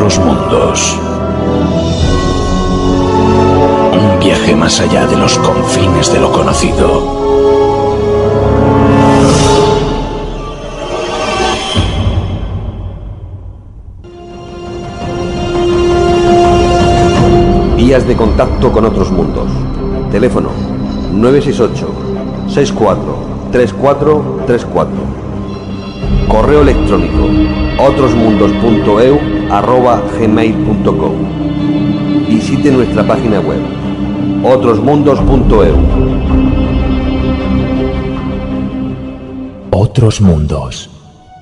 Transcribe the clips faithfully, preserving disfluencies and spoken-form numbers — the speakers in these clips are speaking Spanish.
otros mundos. Un viaje más allá de los confines de lo conocido. Vías de contacto con otros mundos. Teléfono nueve seis ocho, seis cuatro, tres cuatro tres cuatro. Correo electrónico otrosmundos.eu arroba gmail punto com. Visite nuestra página web otrosmundos punto eu. Otros mundos.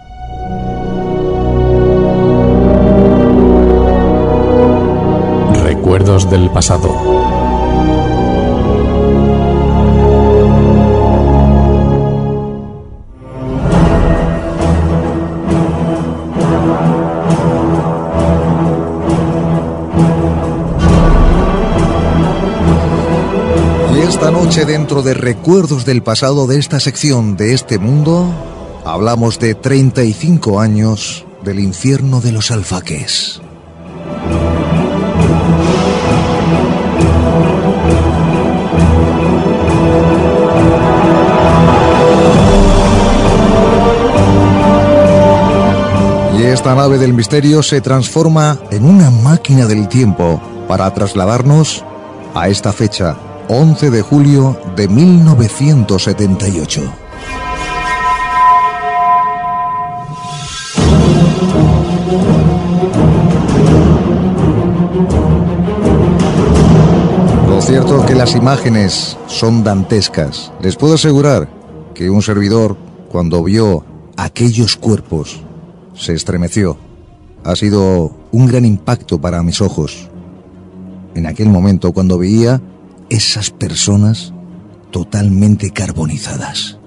Recuerdos del pasado. Y esta noche, dentro de Recuerdos del pasado de esta sección de este mundo, hablamos de treinta y cinco años del infierno de los alfaques. Y esta nave del misterio se transforma en una máquina del tiempo para trasladarnos a esta fecha, once de julio de mil novecientos setenta y ocho. Lo cierto es que las imágenes son dantescas. Les puedo asegurar que un servidor, cuando vio aquellos cuerpos, se estremeció. Ha sido un gran impacto para mis ojos. En aquel momento, cuando veía esas personas totalmente carbonizadas.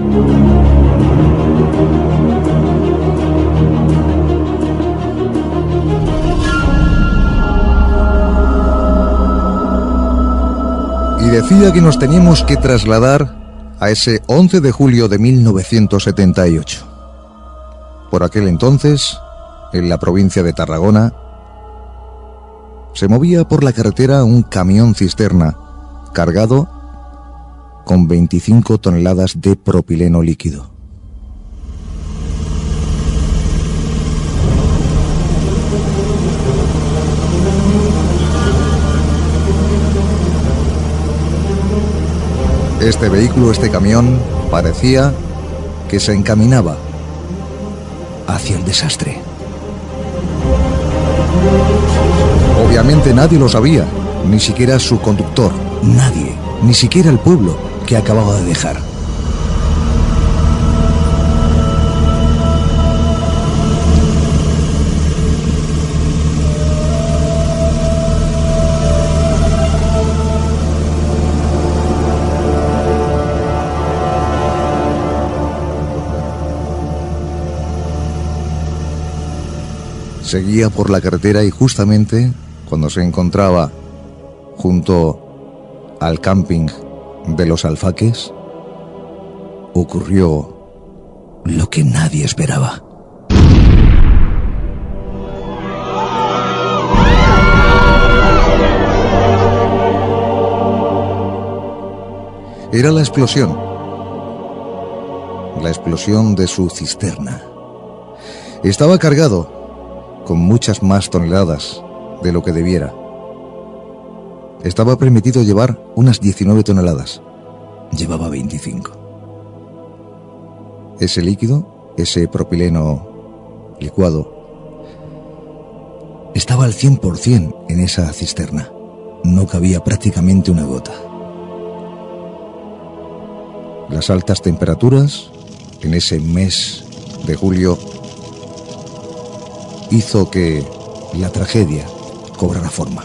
Y decía que nos teníamos que trasladar a ese once de julio de mil novecientos setenta y ocho. Por aquel entonces, en la provincia de Tarragona, se movía por la carretera un camión cisterna cargado con veinticinco toneladas de propileno líquido. Este vehículo, este camión, parecía que se encaminaba hacia el desastre. Obviamente nadie lo sabía, ni siquiera su conductor, nadie, ni siquiera el pueblo que acababa de dejar. Seguía por la carretera y justamente cuando se encontraba junto al camping de los alfaques, ocurrió lo que nadie esperaba. Era la explosión, la explosión de su cisterna. Estaba cargado con muchas más toneladas de lo que debiera. Estaba permitido llevar unas diecinueve toneladas. Llevaba veinticinco. Ese líquido, ese propileno licuado, estaba al cien por cien en esa cisterna. No cabía prácticamente una gota. Las altas temperaturas en ese mes de julio hizo que la tragedia cobrara forma.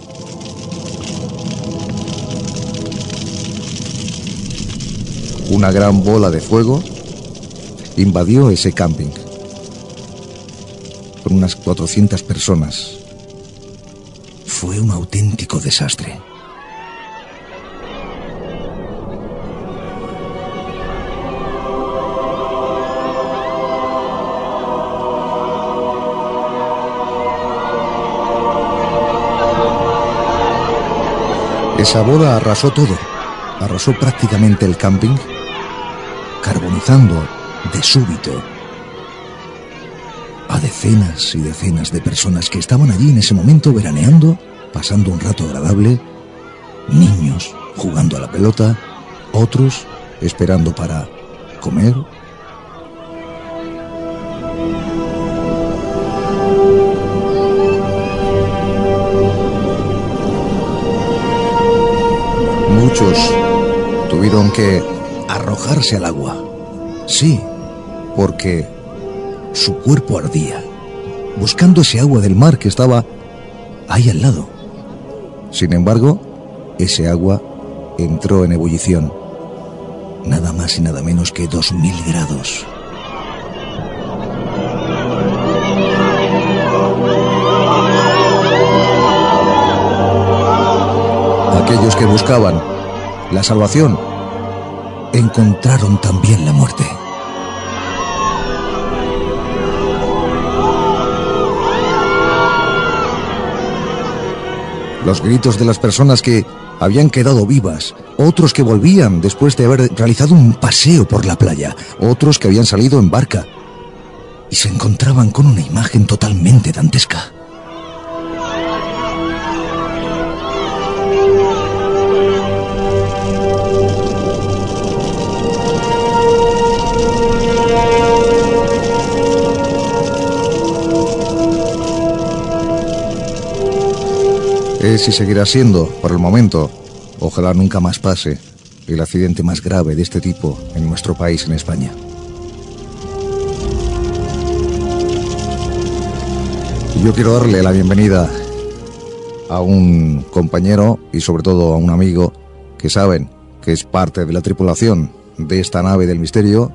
Una gran bola de fuego invadió ese camping con unas cuatrocientas personas. Fue un auténtico desastre. Esa boda arrasó todo, arrasó prácticamente el camping, carbonizando de súbito a decenas y decenas de personas que estaban allí en ese momento veraneando, pasando un rato agradable, niños jugando a la pelota, otros esperando para comer. Muchos tuvieron que arrojarse al agua. Sí, porque su cuerpo ardía, buscando ese agua del mar que estaba ahí al lado. Sin embargo, ese agua entró en ebullición. Nada más y nada menos que dos mil grados. Aquellos que buscaban la salvación encontraron también la muerte. Los gritos de las personas que habían quedado vivas, otros que volvían después de haber realizado un paseo por la playa, otros que habían salido en barca y se encontraban con una imagen totalmente dantesca. Es y seguirá siendo, por el momento, ojalá nunca más pase, el accidente más grave de este tipo en nuestro país, en España. Y yo quiero darle la bienvenida a un compañero y sobre todo a un amigo que saben que es parte de la tripulación de esta nave del misterio,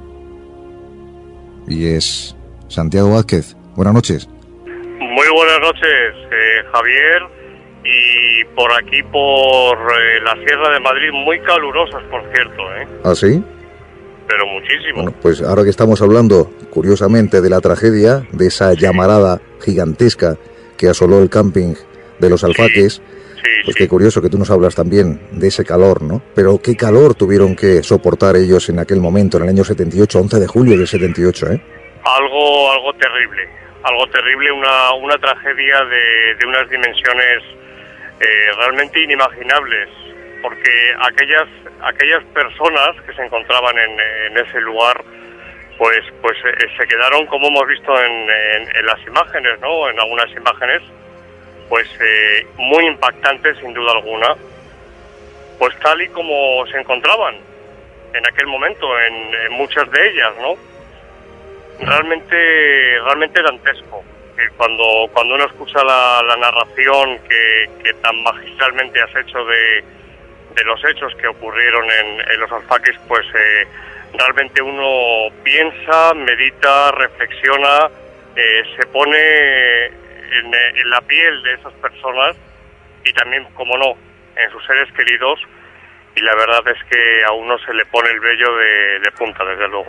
y es Santiago Vázquez. Buenas noches. Muy buenas noches, eh, Javier. Y por aquí, por eh, la Sierra de Madrid, muy calurosas, por cierto, ¿eh? ¿Ah, sí? Pero muchísimo. Bueno, pues ahora que estamos hablando, curiosamente, de la tragedia, de esa sí. llamarada gigantesca que asoló el camping de los Alfaques, sí. Sí, pues sí. Qué curioso que tú nos hablas también de ese calor, ¿no? Pero qué calor tuvieron que soportar ellos en aquel momento, en el año setenta y ocho, once de julio del setenta y ocho, ¿eh? Algo, algo terrible, algo terrible, una, una tragedia de, de unas dimensiones Eh, realmente inimaginables, porque aquellas aquellas personas que se encontraban en, en ese lugar, pues pues eh, se quedaron, como hemos visto en, en, en las imágenes, ¿no? En algunas imágenes, pues eh, muy impactantes sin duda alguna, pues tal y como se encontraban en aquel momento, en, en muchas de ellas, ¿no? Realmente realmente dantesco. Cuando cuando uno escucha la, la narración que, que tan magistralmente has hecho de, de los hechos que ocurrieron en, en los Alfaques, pues eh, realmente uno piensa, medita, reflexiona, eh, se pone en, en la piel de esas personas y también, como no, en sus seres queridos, y la verdad es que a uno se le pone el vello de, de punta, desde luego.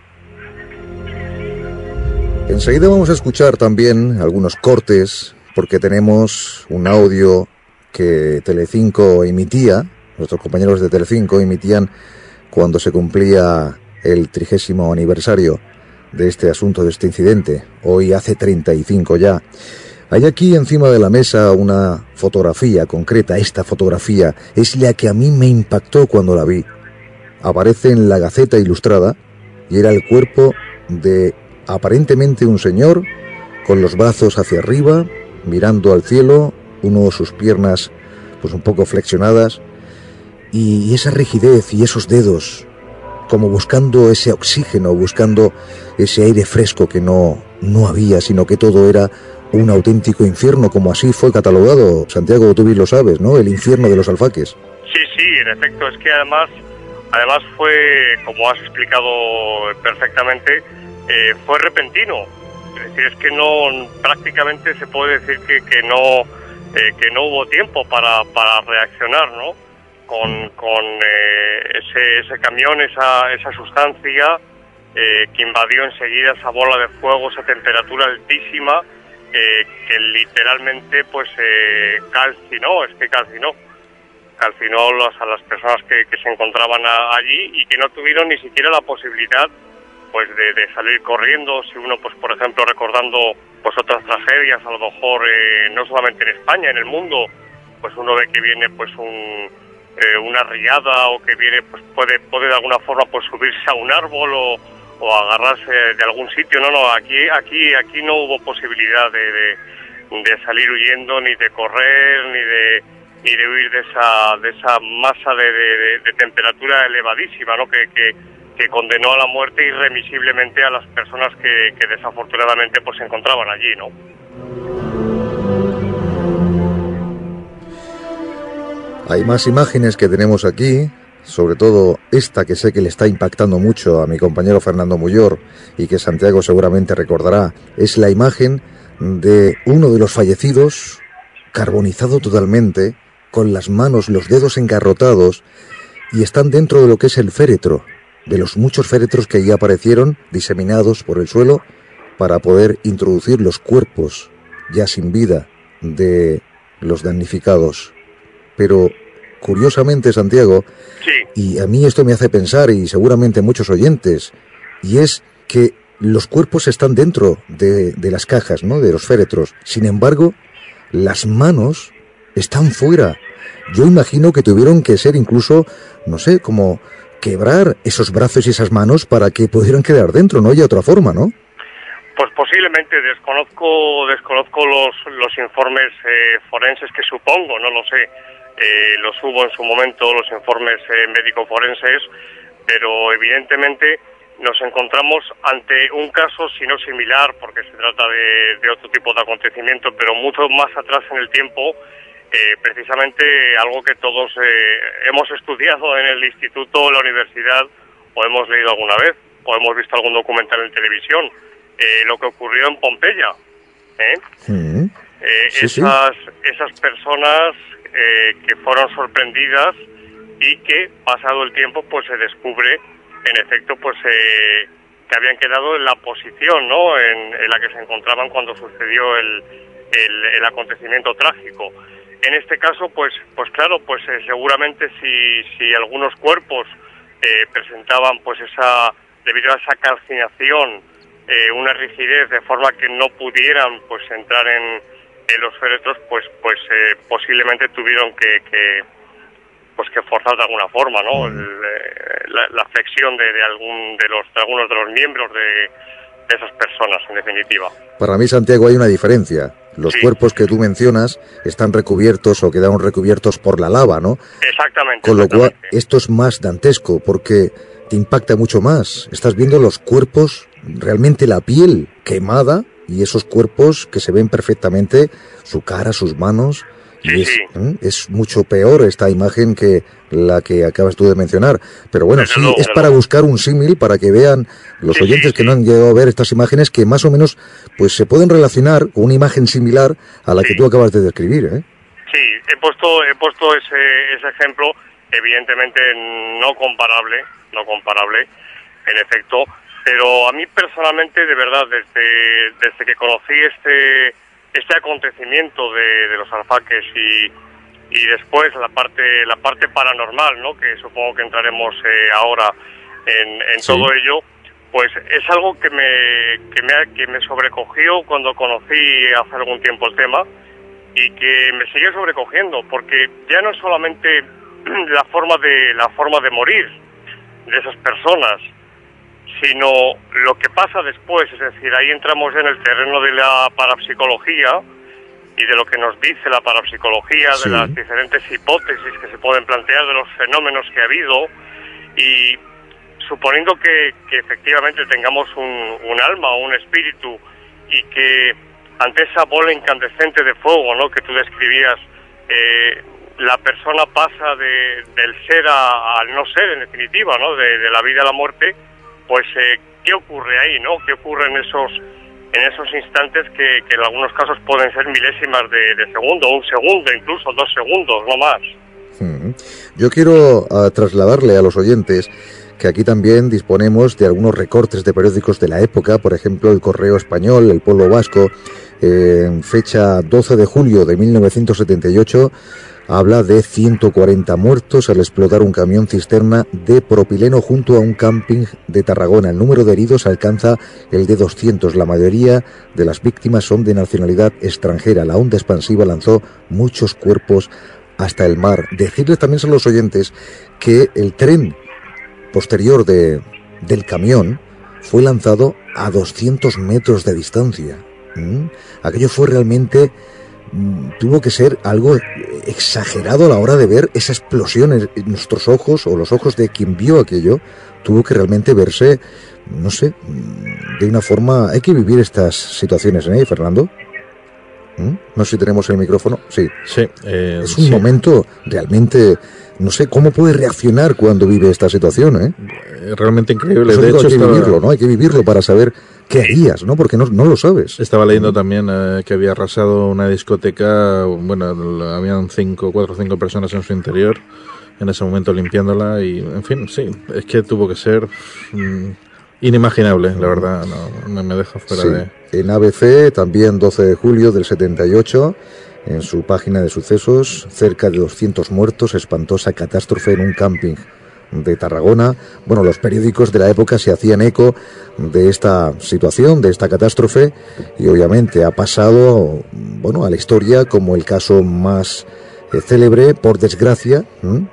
Enseguida vamos a escuchar también algunos cortes, porque tenemos un audio que Telecinco emitía, nuestros compañeros de Telecinco emitían cuando se cumplía el trigésimo aniversario de este asunto, de este incidente. Hoy hace treinta y cinco ya. Hay aquí encima de la mesa una fotografía concreta. Esta fotografía es la que a mí me impactó cuando la vi. Aparece en la Gaceta Ilustrada y era el cuerpo de aparentemente un señor con los brazos hacia arriba, mirando al cielo, uno sus piernas pues un poco flexionadas, y esa rigidez y esos dedos como buscando ese oxígeno, buscando ese aire fresco que no, no había, sino que todo era un auténtico infierno, como así fue catalogado. Santiago, tú bien lo sabes, ¿no? El infierno de los Alfaques. Sí, sí, en efecto, es que además, además fue, como has explicado perfectamente, Eh, fue repentino. Es decir, es que no, prácticamente se puede decir que, que no eh, que no hubo tiempo para, para reaccionar, ¿no? Con, con eh, ese, ese camión, esa, esa sustancia eh, que invadió enseguida, esa bola de fuego, esa temperatura altísima, eh, que literalmente pues eh, calcinó, es que calcinó calcinó los, a las personas que, que se encontraban a, allí y que no tuvieron ni siquiera la posibilidad pues de, de salir corriendo. Si uno, pues por ejemplo, recordando pues otras tragedias, a lo mejor eh, no solamente en España, en el mundo, pues uno ve que viene pues un, eh, una riada o que viene pues puede puede de alguna forma pues subirse a un árbol o, o agarrarse de algún sitio. No, no, aquí aquí aquí no hubo posibilidad de, de, de salir huyendo, ni de correr, ni de ni de huir de esa de esa masa de, de, de temperatura elevadísima, ¿no? que, que que condenó a la muerte irremisiblemente a las personas que, que desafortunadamente pues se encontraban allí, ¿no? Hay más imágenes que tenemos aquí, sobre todo esta que sé que le está impactando mucho a mi compañero Fernando Muyor y que Santiago seguramente recordará. Es la imagen de uno de los fallecidos, carbonizado totalmente, con las manos, los dedos engarrotados, y están dentro de lo que es el féretro, de los muchos féretros que ya aparecieron diseminados por el suelo para poder introducir los cuerpos ya sin vida de los damnificados. Pero curiosamente, Santiago, sí. Y a mí esto me hace pensar, y seguramente muchos oyentes, y es que los cuerpos están dentro de, de las cajas, ¿no?, de los féretros. Sin embargo, las manos están fuera. Yo imagino que tuvieron que ser incluso, no sé, como quebrar esos brazos y esas manos para que pudieran quedar dentro, no hay otra forma, ¿no? Pues posiblemente, desconozco desconozco los los informes eh, forenses, que supongo, no lo sé, eh, los hubo en su momento, los informes eh, médico-forenses, pero evidentemente nos encontramos ante un caso, si no similar, porque se trata de, de otro tipo de acontecimiento, pero mucho más atrás en el tiempo. Eh, precisamente algo que todos eh, hemos estudiado en el instituto o la universidad, o hemos leído alguna vez, o hemos visto algún documental en televisión, eh, lo que ocurrió en Pompeya. ¿eh? Mm. Eh, Sí, esas, esas personas eh, que fueron sorprendidas y que, pasado el tiempo, pues se descubre, en efecto, pues eh, que habían quedado en la posición, ¿no?, en, en la que se encontraban cuando sucedió el, el, el acontecimiento trágico. En este caso, pues, pues claro, pues eh, seguramente si, si algunos cuerpos eh, presentaban, pues esa, debido a esa calcinación, eh, una rigidez de forma que no pudieran, pues entrar en, en los féretros, pues, pues eh, posiblemente tuvieron que, que, pues que forzar de alguna forma, ¿no? El, eh, la, la flexión de, de algún, de los, de algunos de los miembros de, de esas personas, en definitiva. Para mí, Santiago, hay una diferencia. Los Sí. cuerpos que tú mencionas están recubiertos o quedaron recubiertos por la lava, ¿no? Exactamente. Con lo cual, exactamente. esto es más dantesco porque te impacta mucho más. Estás viendo los cuerpos, realmente la piel quemada, y esos cuerpos que se ven perfectamente, su cara, sus manos. Y Sí, es, sí. ¿eh? es mucho peor esta imagen que la que acabas tú de mencionar. Pero bueno, Desde sí, luego, es desde para luego. buscar un símil para que vean los Sí, oyentes sí, que sí. no han llegado a ver estas imágenes, que más o menos pues se pueden relacionar con una imagen similar a la Sí. que tú acabas de describir, ¿eh? Sí, he puesto he puesto ese, ese ejemplo, evidentemente no comparable, no comparable, en efecto, pero a mí personalmente, de verdad, desde desde que conocí este este acontecimiento de, de los alfaques y y después la parte la parte paranormal, ¿no?, que supongo que entraremos eh, ahora en, en Sí. todo ello, pues es algo que me que me que me sobrecogió cuando conocí hace algún tiempo el tema, y que me sigue sobrecogiendo, porque ya no es solamente la forma de la forma de morir de esas personas, sino lo que pasa después. Es decir, ahí entramos en el terreno de la parapsicología y de lo que nos dice la parapsicología, Sí. de las diferentes hipótesis que se pueden plantear, de los fenómenos que ha habido, y suponiendo que, que efectivamente tengamos un, un alma o un espíritu, y que ante esa bola incandescente de fuego, ¿no?, que tú describías, eh, la persona pasa de, del ser a, al no ser, en definitiva, ¿no?, de, de la vida a la muerte, pues eh, ¿qué ocurre ahí, no? ¿Qué ocurre en esos en esos instantes que, que en algunos casos pueden ser milésimas de, de segundo, un segundo, incluso dos segundos, no más? Mm. Yo quiero uh, trasladarle a los oyentes que aquí también disponemos de algunos recortes de periódicos de la época, por ejemplo, el Correo Español, el Pueblo Vasco, eh, en fecha doce de julio de mil novecientos setenta y ocho, habla de ciento cuarenta muertos al explotar un camión cisterna de propileno junto a un camping de Tarragona. El número de heridos alcanza el de doscientos. La mayoría de las víctimas son de nacionalidad extranjera. La onda expansiva lanzó muchos cuerpos hasta el mar. Decirles también a los oyentes que el tren posterior de, del camión fue lanzado a doscientos metros de distancia. ¿Mm? Aquello fue realmente... tuvo que ser algo exagerado a la hora de ver esa explosión en nuestros ojos, o los ojos de quien vio aquello. Tuvo que realmente verse, no sé, de una forma... Hay que vivir estas situaciones, ¿eh, Fernando? ¿Mm? No sé si tenemos el micrófono. Sí. Sí. Eh, es un sí. momento realmente... No sé cómo puede reaccionar cuando vive esta situación, ¿eh? Realmente increíble. De hecho, hay que estaba... vivirlo, ¿no? Hay que vivirlo para saber qué harías, ¿no? Porque no, no lo sabes. Estaba leyendo también eh, que había arrasado una discoteca. Bueno, habían cinco, cuatro o cinco personas en su interior en ese momento limpiándola y, en fin, sí, es que tuvo que ser mm, inimaginable, la verdad. No, no me deja fuera sí. de... En A B C, también doce de julio del setenta y ocho... en su página de sucesos, cerca de doscientos muertos, espantosa catástrofe en un camping de Tarragona. Bueno, los periódicos de la época se hacían eco de esta situación, de esta catástrofe, y obviamente ha pasado, bueno, a la historia como el caso más eh, célebre, por desgracia, ¿m?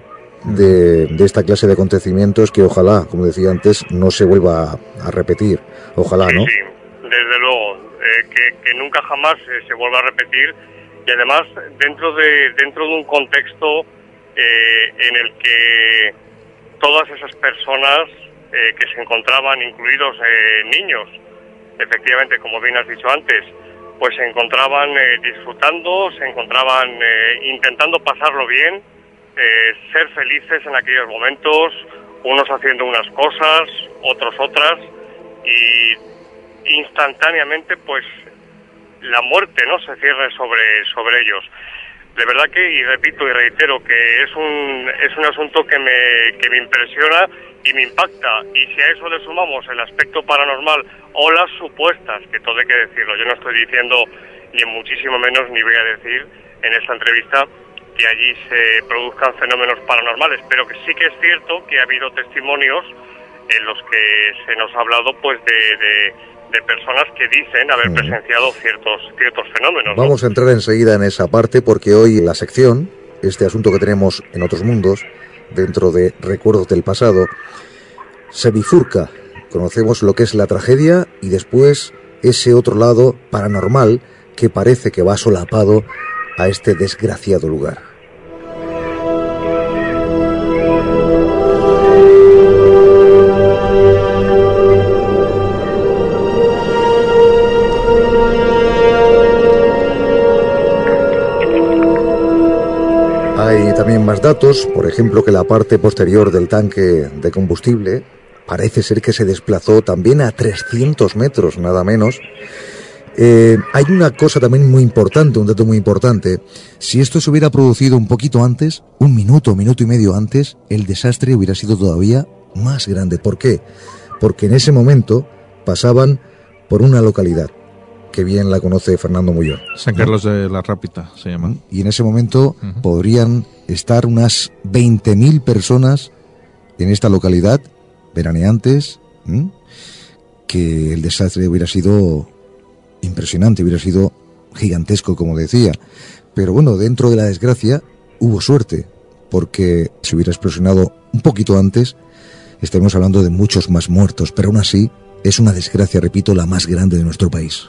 de, de esta clase de acontecimientos que ojalá, como decía antes, no se vuelva a, a repetir. Ojalá, ¿no? Sí, sí, desde luego, eh, que, que nunca jamás eh, se vuelva a repetir. Y además dentro de dentro de un contexto eh, en el que todas esas personas eh, que se encontraban, incluidos eh, niños, efectivamente, como bien has dicho antes, pues se encontraban eh, disfrutando, se encontraban eh, intentando pasarlo bien, eh, ser felices en aquellos momentos, unos haciendo unas cosas, otros otras, y instantáneamente pues la muerte, ¿no?, se cierre sobre sobre ellos. De verdad que, y repito y reitero, que es un es un asunto que me que me impresiona y me impacta. Y si a eso le sumamos el aspecto paranormal o las supuestas, que todo hay que decirlo, yo no estoy diciendo ni muchísimo menos ni voy a decir en esta entrevista que allí se produzcan fenómenos paranormales, pero que sí que es cierto que ha habido testimonios en los que se nos ha hablado pues de, de de personas que dicen haber presenciado ciertos ciertos fenómenos, ¿no? Vamos a entrar enseguida en esa parte, porque hoy en la sección, este asunto que tenemos en Otros Mundos, dentro de Recuerdos del Pasado, se bifurca. Conocemos lo que es la tragedia y después ese otro lado paranormal que parece que va solapado a este desgraciado lugar. Hay también más datos, por ejemplo, que la parte posterior del tanque de combustible parece ser que se desplazó también a trescientos metros, nada menos. Eh, hay una cosa también muy importante, un dato muy importante. Si esto se hubiera producido un poquito antes, un minuto, minuto y medio antes, el desastre hubiera sido todavía más grande. ¿Por qué? Porque en ese momento pasaban por una localidad que bien la conoce Fernando Muyor. San Carlos de la Rápita se llama. Y en ese momento uh-huh. podrían estar unas veinte mil personas en esta localidad, veraneantes, ¿m? que el desastre hubiera sido impresionante, hubiera sido gigantesco, como decía. Pero bueno, dentro de la desgracia hubo suerte, porque si hubiera explosionado un poquito antes, estaríamos hablando de muchos más muertos, pero aún así es una desgracia, repito, la más grande de nuestro país.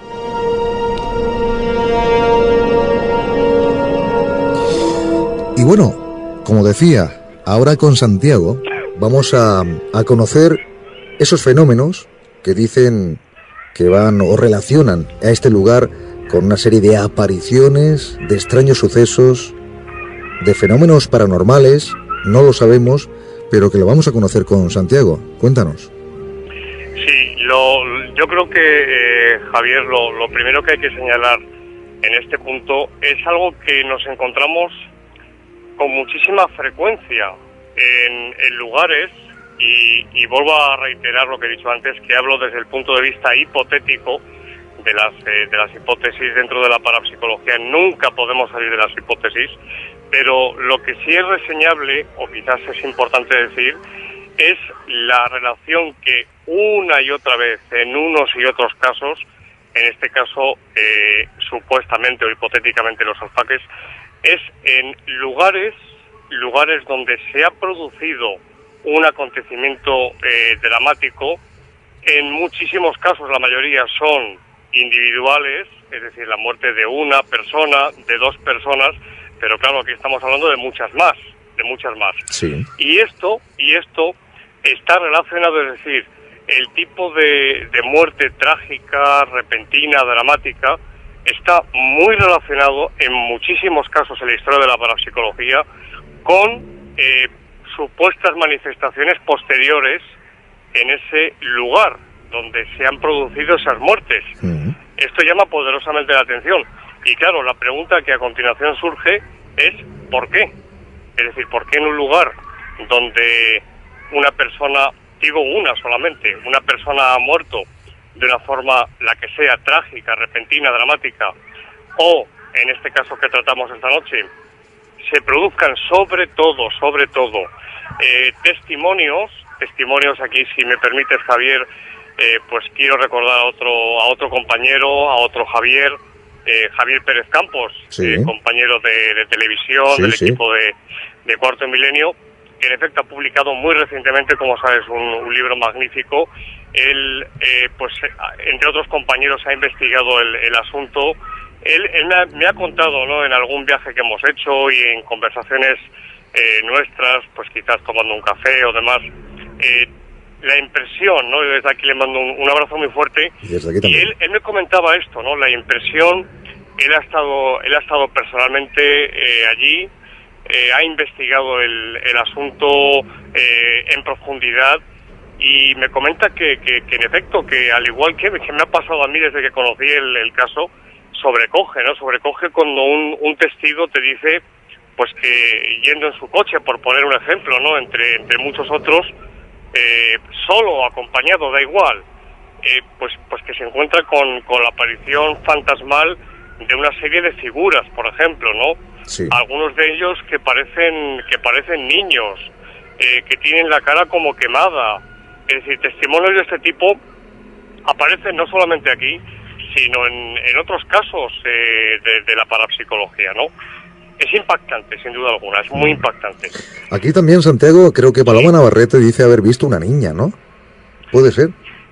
Y bueno, como decía, ahora con Santiago vamos a, a conocer esos fenómenos que dicen que van o relacionan a este lugar con una serie de apariciones, de extraños sucesos, de fenómenos paranormales, no lo sabemos, pero que lo vamos a conocer con Santiago. Cuéntanos. Sí, lo, yo creo que, eh, Javier, lo, lo primero que hay que señalar en este punto es algo que nos encontramos con muchísima frecuencia en, en lugares, y, y vuelvo a reiterar lo que he dicho antes, que hablo desde el punto de vista hipotético de las, eh, de las hipótesis dentro de la parapsicología. Nunca podemos salir de las hipótesis, pero lo que sí es reseñable, o quizás es importante decir, es la relación que una y otra vez, en unos y otros casos, en este caso, eh, supuestamente o hipotéticamente los alfaques, es en lugares, lugares donde se ha producido un acontecimiento eh, dramático. En muchísimos casos, la mayoría son individuales, es decir, la muerte de una persona, de dos personas, pero claro, aquí estamos hablando de muchas más, de muchas más. Sí. Y esto, y esto está relacionado, es decir, el tipo de, de muerte trágica, repentina, dramática, está muy relacionado en muchísimos casos en la historia de la parapsicología con eh, supuestas manifestaciones posteriores en ese lugar donde se han producido esas muertes. Uh-huh. Esto llama poderosamente la atención. Y claro, la pregunta que a continuación surge es ¿por qué? Es decir, ¿por qué en un lugar donde una persona, digo una solamente, una persona ha muerto de una forma, la que sea, trágica, repentina, dramática, o, en este caso que tratamos esta noche, se produzcan sobre todo, sobre todo, eh, testimonios, testimonios aquí, si me permites, Javier, eh, pues quiero recordar a otro, a otro compañero, a otro Javier, eh, Javier Pérez Campos, sí. eh, compañero de, de televisión, sí, del sí. equipo de, de Cuarto Milenio, que en efecto ha publicado muy recientemente, como sabes, un, un libro magnífico. Él, eh, pues, entre otros compañeros, ha investigado el, el asunto. Él, él me, ha, me ha contado, ¿no?, en algún viaje que hemos hecho y en conversaciones eh, nuestras, pues quizás tomando un café o demás, eh, la impresión, ¿no?, y desde aquí le mando un, un abrazo muy fuerte. Y, desde aquí también. y él, él me comentaba esto, ¿no?, la impresión, él ha estado, él ha estado personalmente eh, allí, eh, ha investigado el, el asunto eh, en profundidad, y me comenta que, que, que en efecto, que al igual que, que me ha pasado a mí desde que conocí el, el caso, sobrecoge, ¿no? Sobrecoge cuando un, un testigo te dice, pues que yendo en su coche, por poner un ejemplo, ¿no?, entre, entre muchos otros, eh, solo o acompañado, da igual, eh, pues, pues que se encuentra con, con la aparición fantasmal de una serie de figuras, por ejemplo, ¿no? Sí. Algunos de ellos que parecen, que parecen niños, eh, que tienen la cara como quemada. Es decir, testimonios de este tipo aparecen no solamente aquí, sino en, en otros casos eh, de, de la parapsicología, ¿no? Es impactante, sin duda alguna, es muy impactante. Aquí también, Santiago, creo que Paloma Navarrete dice haber visto una niña, ¿no? ¿Puede ser?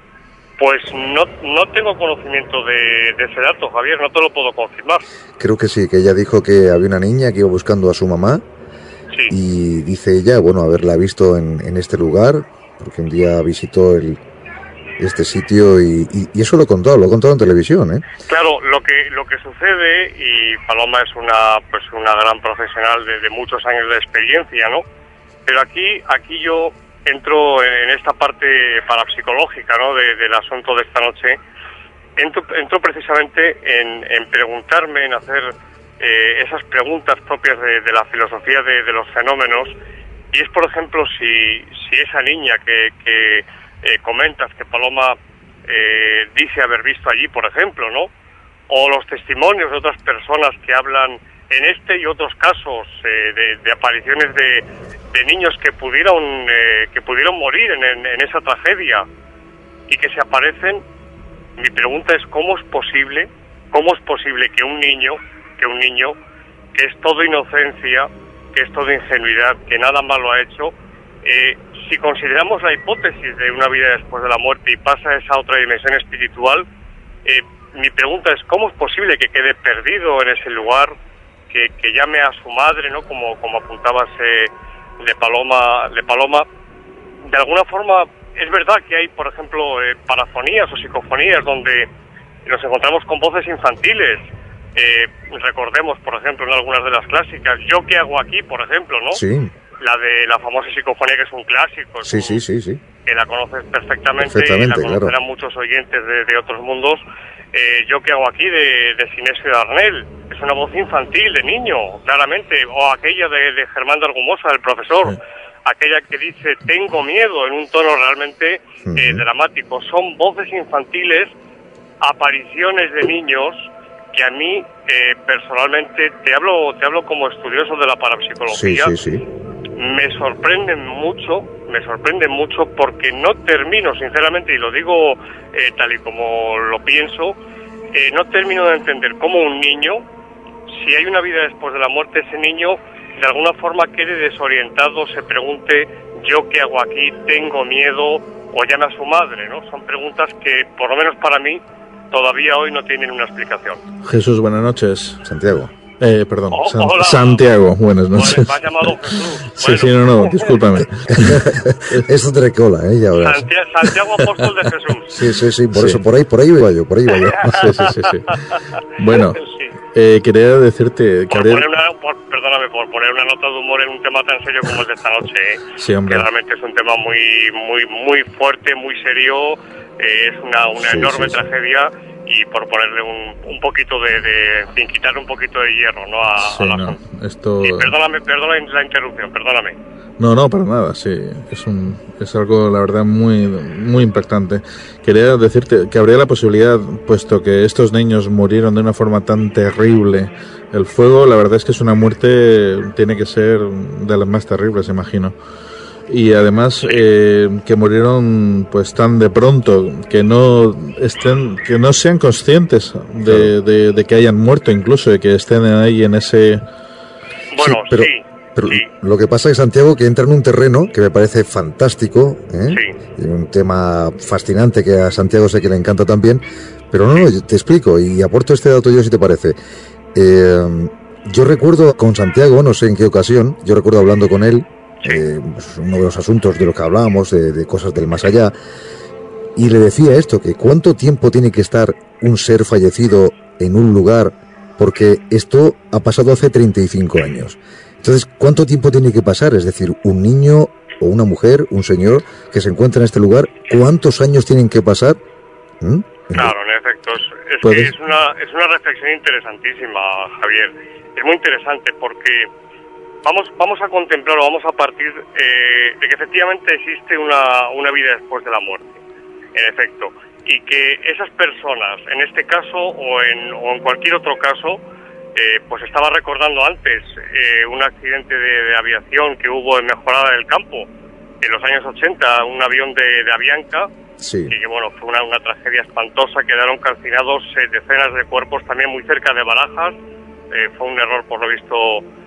Pues no, no tengo conocimiento de, de ese dato, Javier, no te lo puedo confirmar. Creo que sí, que ella dijo que había una niña que iba buscando a su mamá. Sí. Y dice ella, bueno, haberla visto en, en este lugar, porque un día visitó el, este sitio y, y, y eso lo contó, lo ha contado en televisión, ¿eh? Claro, lo que lo que sucede, y Paloma es una pues una gran profesional de, de muchos años de experiencia, ¿no? Pero aquí aquí yo entro en esta parte parapsicológica, ¿no?, de, del asunto de esta noche. Entro, entro precisamente en, en preguntarme, en hacer eh, esas preguntas propias de, de la filosofía de, de los fenómenos. Y es, por ejemplo, si, si esa niña que, que eh, comentas, que Paloma eh, dice haber visto allí, por ejemplo, ¿no?, o los testimonios de otras personas que hablan en este y otros casos eh, de, de apariciones de, de niños que pudieron eh, que pudieron morir en, en, en esa tragedia y que se aparecen. Mi pregunta es cómo es posible, cómo es posible que un niño, que un niño que es todo inocencia, que es todo ingenuidad, que nada malo ha hecho, eh, si consideramos la hipótesis de una vida después de la muerte y pasa a esa otra dimensión espiritual, eh, mi pregunta es cómo es posible que quede perdido en ese lugar, que, que llame a su madre, ¿no?, como, como apuntabas eh, de Paloma, de Paloma. De alguna forma, es verdad que hay, por ejemplo, eh, parafonías o psicofonías donde nos encontramos con voces infantiles. Eh, recordemos, por ejemplo, en algunas de las clásicas, Yo qué hago aquí, por ejemplo, ¿no? Sí. La de la famosa psicofonía, que es un clásico. Es sí, un, sí, sí, sí. Que la conoces perfectamente, perfectamente y la conocerán claro. muchos oyentes de, de otros mundos. Eh, Yo qué hago aquí, de, de Sinesio de Arnel. Es una voz infantil, de niño, claramente. O aquella de, de Germán de Argumosa, del profesor. Sí. Aquella que dice, tengo miedo, en un tono realmente uh-huh. eh, dramático. Son voces infantiles, apariciones de niños que a mí eh, personalmente, te hablo te hablo como estudioso de la parapsicología, sí, sí, sí. me sorprenden mucho, me sorprenden mucho porque no termino, sinceramente, y lo digo eh, tal y como lo pienso, eh, no termino de entender cómo un niño, si hay una vida después de la muerte, ese niño de alguna forma quede desorientado, se pregunte, ¿yo qué hago aquí? ¿Tengo miedo? O llame a su madre, ¿no? Son preguntas que, por lo menos para mí, todavía hoy no tienen una explicación. Jesús, buenas noches. Santiago. Eh, perdón, Oh, San- hola. Santiago, buenas noches. Me ha llamado Jesús. Sí, Bueno, sí, no, no, discúlpame. Esto te recola, ¿eh? Ya verás. Santiago, Santiago Apóstol de Jesús. Sí, sí, sí, por Sí. eso, por ahí, por ahí iba yo, por ahí iba yo. Sí, sí, sí, sí. Bueno, Sí. eh, quería decirte que Por habría... poner una, por, perdóname, por poner una nota de humor en un tema tan serio como el de esta noche, ¿eh? Sí, hombre. Que realmente es un tema muy muy muy fuerte, muy serio, eh, es una, una Sí, enorme sí, sí. tragedia, y por ponerle un, un poquito de, de, sin quitarle un poquito de hierro, ¿no? A, Sí, al no, asunto. esto... Y perdóname, perdóname la interrupción, perdóname. No, no, para nada, sí. Es un es algo, la verdad, muy muy impactante. Quería decirte que habría la posibilidad, puesto que estos niños murieron de una forma tan terrible. El fuego, la verdad es que es una muerte, tiene que ser de las más terribles, imagino. Y además eh, que murieron pues tan de pronto, que no estén, que no sean conscientes de, de, de que hayan muerto, incluso de que estén ahí en ese... Bueno, pero, sí, pero sí. lo que pasa es, Santiago, que entra en un terreno que me parece fantástico, ¿eh? Sí. Y un tema fascinante que a Santiago sé que le encanta también, pero no, no, yo te explico y aporto este dato yo si te parece. Eh, yo recuerdo con Santiago, no sé en qué ocasión, yo recuerdo hablando con él, eh, pues uno de los asuntos de lo que hablábamos, de, de cosas del más allá, y le decía esto, que cuánto tiempo tiene que estar un ser fallecido en un lugar, porque esto ha pasado hace treinta y cinco años. Entonces, ¿cuánto tiempo tiene que pasar? Es decir, un niño o una mujer, un señor que se encuentra en este lugar, ¿cuántos años tienen que pasar? ¿Mm? Claro, en efecto, es, es que ¿Puedes? es una, es una reflexión interesantísima, Javier. Es muy interesante porque vamos vamos a contemplarlo, vamos a partir eh, de que efectivamente existe una, una vida después de la muerte, en efecto, y que esas personas, en este caso o en, o en cualquier otro caso, eh, pues estaba recordando antes eh, un accidente de, de aviación que hubo en Mejorada del Campo, en los años ochenta, un avión de, de Avianca, Sí. y que bueno, fue una, una tragedia espantosa, quedaron calcinados eh, decenas de cuerpos también muy cerca de Barajas, eh, fue un error por lo visto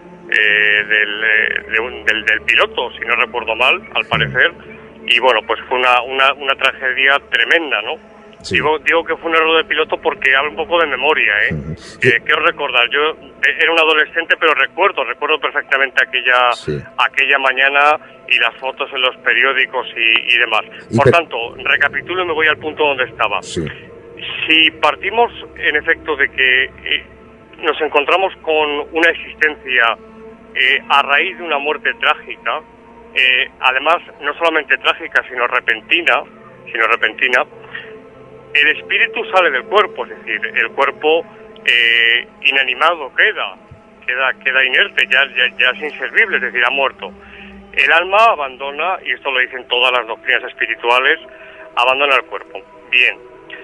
eh, del, eh, de un- del, del piloto, si no recuerdo mal, al parecer, y bueno, pues fue una, una, una tragedia tremenda, ¿no? Sí. Digo, digo que fue un error del piloto porque hablo un poco de memoria, ¿eh? Ujú. Eh, quiero recordar, yo eh, era un adolescente, pero recuerdo, recuerdo perfectamente aquella Sí. aquella mañana y las fotos en los periódicos y, y demás. Y Por per- tanto, recapitulo y me voy al punto donde estaba. Sí. Si partimos, en efecto, de que eh, nos encontramos con una existencia eh, a raíz de una muerte trágica, eh, además, no solamente trágica, sino repentina, sino repentina, el espíritu sale del cuerpo, es decir, el cuerpo eh, inanimado queda, queda, queda inerte, ya, ya, ya es inservible, es decir, ha muerto. El alma abandona, y esto lo dicen todas las doctrinas espirituales, abandona el cuerpo. Bien,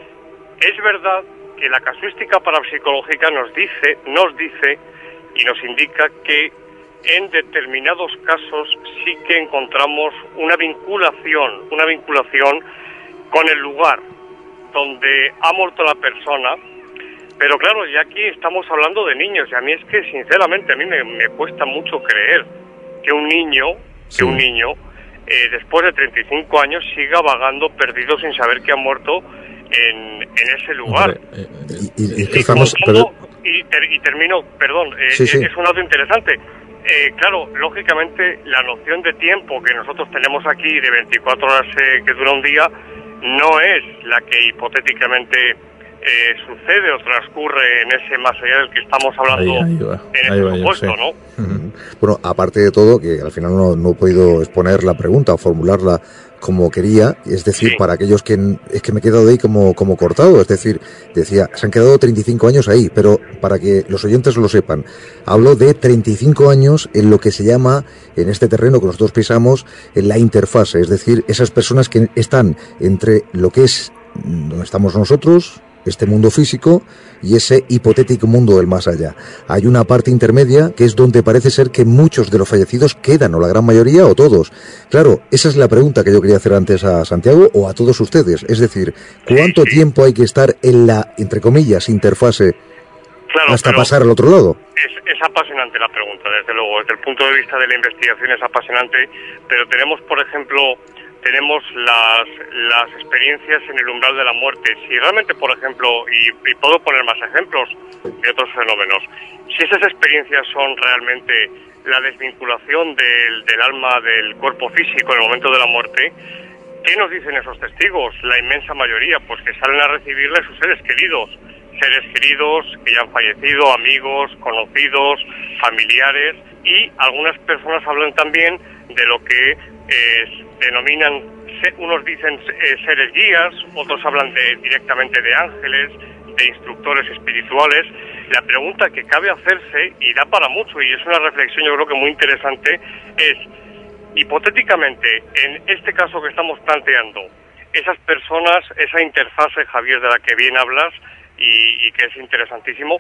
es verdad que la casuística parapsicológica nos dice, nos dice y nos indica que en determinados casos sí que encontramos una vinculación, una vinculación con el lugar donde ha muerto la persona, pero claro, ya aquí estamos hablando de niños, y a mí es que sinceramente a mí me, me cuesta mucho creer que un niño, Sí. que un niño, eh, después de treinta y cinco años siga vagando perdido sin saber que ha muerto en, en ese lugar. Hombre, eh, eh, Y, y- y Y, estamos... contando- y, ter- y termino, perdón, eh, Sí, sí. es un dato interesante. Eh, claro, lógicamente la noción de tiempo que nosotros tenemos aquí de veinticuatro horas eh, que dura un día no es la que hipotéticamente eh, sucede o transcurre en ese más allá del que estamos hablando Ahí- ahí va, en ahí ese va yo, supuesto, sí. ¿no? Ujú. Bueno, aparte de todo, que al final no, no he podido exponer la pregunta o formularla como quería, es decir, Sí. para aquellos que n- es que me he quedado ahí como, como cortado, es decir, decía, se han quedado treinta y cinco años ahí, pero para que los oyentes lo sepan, hablo de treinta y cinco años en lo que se llama, en este terreno que nosotros pisamos, en la interfase, es decir, esas personas que están entre lo que es mm, donde estamos nosotros, este mundo físico y ese hipotético mundo del más allá. Hay una parte intermedia que es donde parece ser que muchos de los fallecidos quedan, o la gran mayoría, o todos. Claro, esa es la pregunta que yo quería hacer antes a Santiago o a todos ustedes. Es decir, ¿cuánto tiempo hay que estar en la, entre comillas, interfase claro, hasta pasar al otro lado? Es, es apasionante la pregunta, desde luego. Desde el punto de vista de la investigación es apasionante, pero tenemos, por ejemplo, tenemos las, las experiencias en el umbral de la muerte. Si realmente, por ejemplo, y, y puedo poner más ejemplos de otros fenómenos, si esas experiencias son realmente la desvinculación del, del alma del cuerpo físico en el momento de la muerte, ¿qué nos dicen esos testigos? La inmensa mayoría, pues que salen a recibirle a sus seres queridos, seres queridos que ya han fallecido, amigos, conocidos, familiares, y algunas personas hablan también de lo que eh, denominan, unos dicen eh, seres guías, otros hablan de, directamente de ángeles, de instructores espirituales. La pregunta que cabe hacerse, y da para mucho, y es una reflexión yo creo que muy interesante, es, hipotéticamente, en este caso que estamos planteando, esas personas, esa interfase, Javier, de la que bien hablas, y, y que es interesantísimo,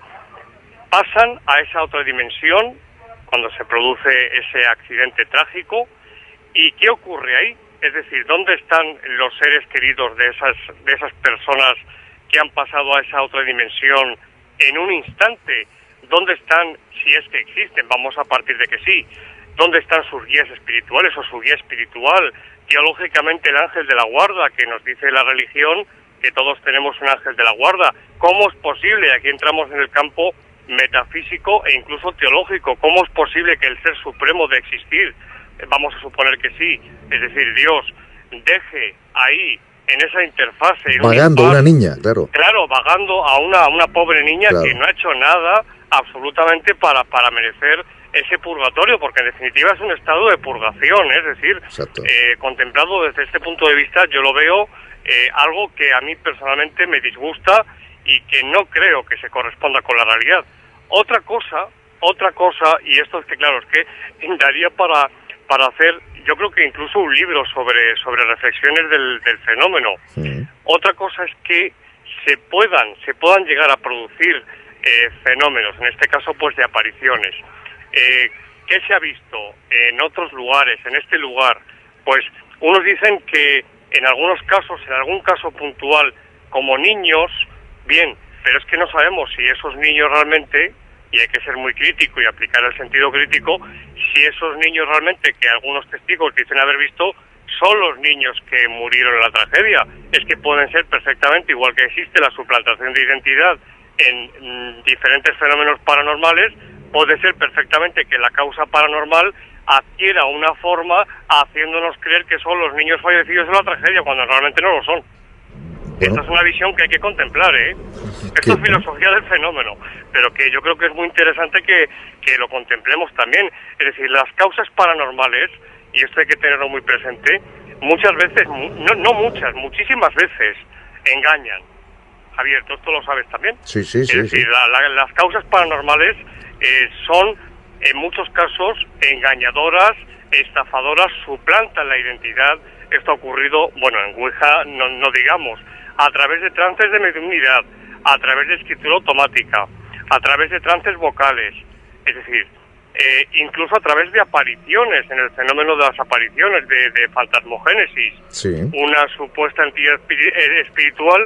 pasan a esa otra dimensión cuando se produce ese accidente trágico. ¿Y qué ocurre ahí? Es decir, ¿dónde están los seres queridos de esas, de esas personas que han pasado a esa otra dimensión en un instante? ¿Dónde están, si es que existen, vamos a partir de que sí, dónde están sus guías espirituales o su guía espiritual? Teológicamente el ángel de la guarda, que nos dice la religión que todos tenemos un ángel de la guarda. ¿Cómo es posible? Aquí entramos en el campo metafísico e incluso teológico. ¿Cómo es posible que el ser supremo de existir, vamos a suponer que sí, es decir, Dios, deje ahí, en esa interfase... Vagando, un una niña, claro. Claro, vagando a una, a una pobre niña claro. que no ha hecho nada absolutamente para, para merecer ese purgatorio, porque en definitiva es un estado de purgación, es decir, eh, contemplado desde este punto de vista, yo lo veo eh, algo que a mí personalmente me disgusta y que no creo que se corresponda con la realidad. Otra cosa, otra cosa, y esto es que claro, es que daría para, para hacer, yo creo que incluso un libro sobre, sobre reflexiones del, del fenómeno. Sí. Otra cosa es que se puedan, se puedan llegar a producir eh, fenómenos, en este caso pues de apariciones. Eh, ¿Qué se ha visto en otros lugares, en este lugar? Pues unos dicen que en algunos casos, en algún caso puntual, como niños, bien, pero es que no sabemos si esos niños realmente, y hay que ser muy crítico y aplicar el sentido crítico, si esos niños realmente, que algunos testigos dicen haber visto, son los niños que murieron en la tragedia. Es que pueden ser perfectamente, igual que existe la suplantación de identidad en mm, diferentes fenómenos paranormales, puede ser perfectamente que la causa paranormal adquiera una forma haciéndonos creer que son los niños fallecidos en la tragedia, cuando realmente no lo son. Bueno. Esta es una visión que hay que contemplar, ¿eh? Esto es filosofía del fenómeno, pero que yo creo que es muy interesante que, que lo contemplemos también. Es decir, las causas paranormales, y esto hay que tenerlo muy presente, muchas veces, no, no muchas, muchísimas veces, engañan. Javier, tú esto lo sabes también. Sí, sí, sí. Es decir, sí. La, la, las causas paranormales eh, son, en muchos casos, engañadoras, estafadoras, suplantan la identidad. Esto ha ocurrido, bueno, en Ouija, no, no digamos, a través de trances de mediunidad, a través de escritura automática, a través de trances vocales, es decir, eh, incluso a través de apariciones, en el fenómeno de las apariciones, de, de fantasmogénesis, sí. Una supuesta entidad espiritual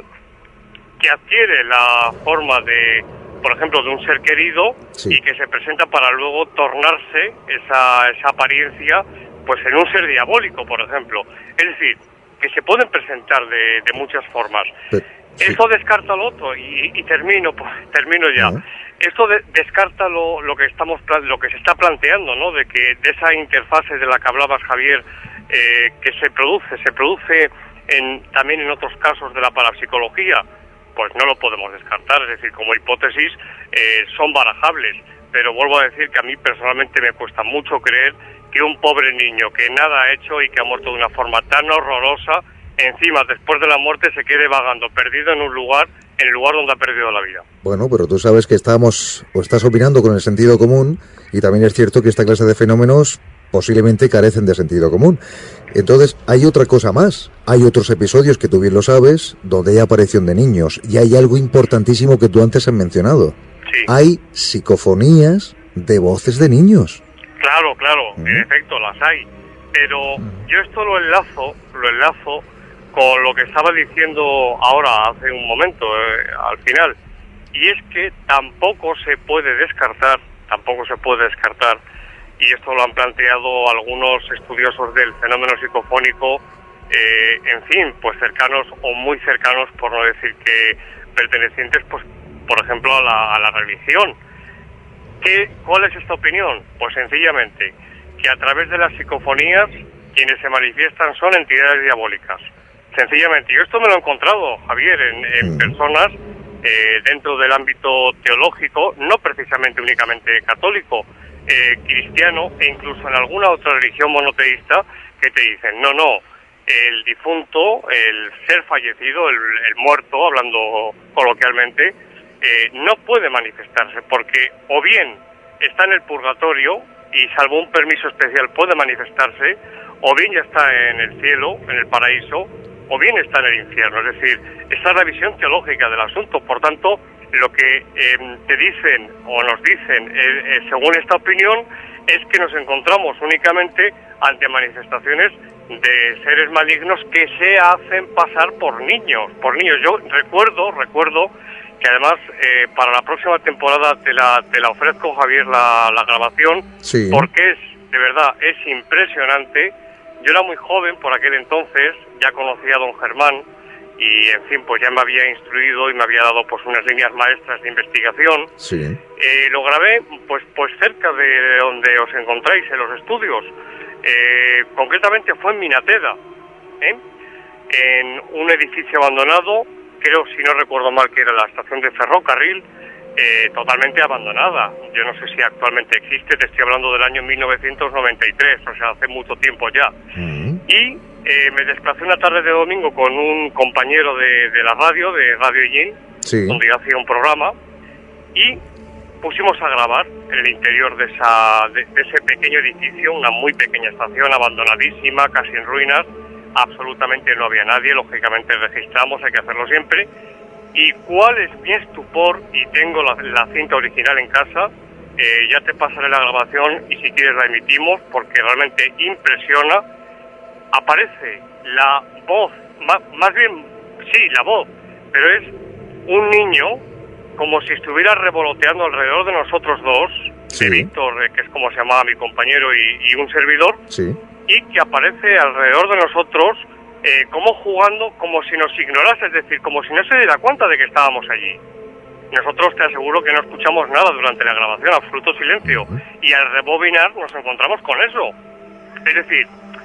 que adquiere la forma de, por ejemplo, de un ser querido, sí. Y que se presenta para luego tornarse esa, esa apariencia pues en un ser diabólico, por ejemplo. Es decir, que se pueden presentar de, de muchas formas. Pero, sí. Esto descarta lo otro, y, y termino pues, termino ya. Uh-huh. Esto de, descarta lo, lo que estamos lo que se está planteando, ¿no? De que de esa interfase de la que hablabas, Javier, eh, que se produce, se produce en, también en otros casos de la parapsicología, pues no lo podemos descartar. Es decir, como hipótesis eh, son barajables, pero vuelvo a decir que a mí personalmente me cuesta mucho creer que un pobre niño que nada ha hecho y que ha muerto de una forma tan horrorosa, encima después de la muerte se quede vagando perdido en un lugar, en el lugar donde ha perdido la vida. Bueno, pero tú sabes que estamos, o estás opinando con el sentido común, y también es cierto que esta clase de fenómenos posiblemente carecen de sentido común. Entonces, hay otra cosa más. Hay otros episodios que tú bien lo sabes, donde hay aparición de niños. Y hay algo importantísimo que tú antes has mencionado. Sí. Hay psicofonías de voces de niños. Claro, claro, ¿Mm? en efecto las hay. Pero yo esto lo enlazo, lo enlazo con lo que estaba diciendo ahora, hace un momento, eh, al final. Y es que tampoco se puede descartar, tampoco se puede descartar, y esto lo han planteado algunos estudiosos del fenómeno psicofónico, eh, en fin, pues cercanos o muy cercanos, por no decir que pertenecientes, pues, por ejemplo, a la, a la religión. ¿Qué, ¿Cuál es esta opinión? Pues sencillamente que a través de las psicofonías quienes se manifiestan son entidades diabólicas. Sencillamente, yo esto me lo he encontrado, Javier, en, en personas eh, dentro del ámbito teológico, no precisamente únicamente católico, eh, cristiano e incluso en alguna otra religión monoteísta, que te dicen, no, no, el difunto, el ser fallecido, el, el muerto, hablando coloquialmente, eh, no puede manifestarse porque o bien está en el purgatorio y salvo un permiso especial puede manifestarse, o bien ya está en el cielo, en el paraíso, o bien está en el infierno. Es decir, esta es la visión teológica del asunto. Por tanto, lo que eh, te dicen o nos dicen, eh, eh, según esta opinión, es que nos encontramos únicamente ante manifestaciones de seres malignos que se hacen pasar por niños, por niños. Yo recuerdo, recuerdo que además eh, para la próxima temporada te la, te la ofrezco, Javier, la, la grabación, Sí. porque es, de verdad, es impresionante. Yo era muy joven por aquel entonces, ya conocía a don Germán y, en fin, pues ya me había instruido y me había dado pues unas líneas maestras de investigación. Sí. Eh, lo grabé pues pues cerca de donde os encontráis, en los estudios. Eh, concretamente fue en Minateda, ¿eh? En un edificio abandonado, creo, si no recuerdo mal, que era la estación de ferrocarril, eh, totalmente abandonada. Yo no sé si actualmente existe, te estoy hablando del año mil novecientos noventa y tres, o sea, hace mucho tiempo ya. Mm. Y eh, me desplacé una tarde de domingo con un compañero de, de la radio, de Radio Yin, Sí. donde yo hacía un programa, y pusimos a grabar en el interior de, esa, de, de ese pequeño edificio, una muy pequeña estación, abandonadísima, casi en ruinas, absolutamente no había nadie, lógicamente registramos, hay que hacerlo siempre. Y cuál es mi estupor, y tengo la, la cinta original en casa, eh, ya te pasaré la grabación y si quieres la emitimos, porque realmente impresiona. Aparece la voz, más, más bien, sí, la voz, pero es un niño como si estuviera revoloteando alrededor de nosotros dos, Sí. de Víctor, eh, que es como se llamaba mi compañero, y, y un servidor, Sí. y que aparece alrededor de nosotros eh, como jugando, como si nos ignorase, es decir, como si no se diera cuenta de que estábamos allí. Nosotros te aseguro que no escuchamos nada durante la grabación, absoluto silencio, y al rebobinar nos encontramos con eso. Es decir,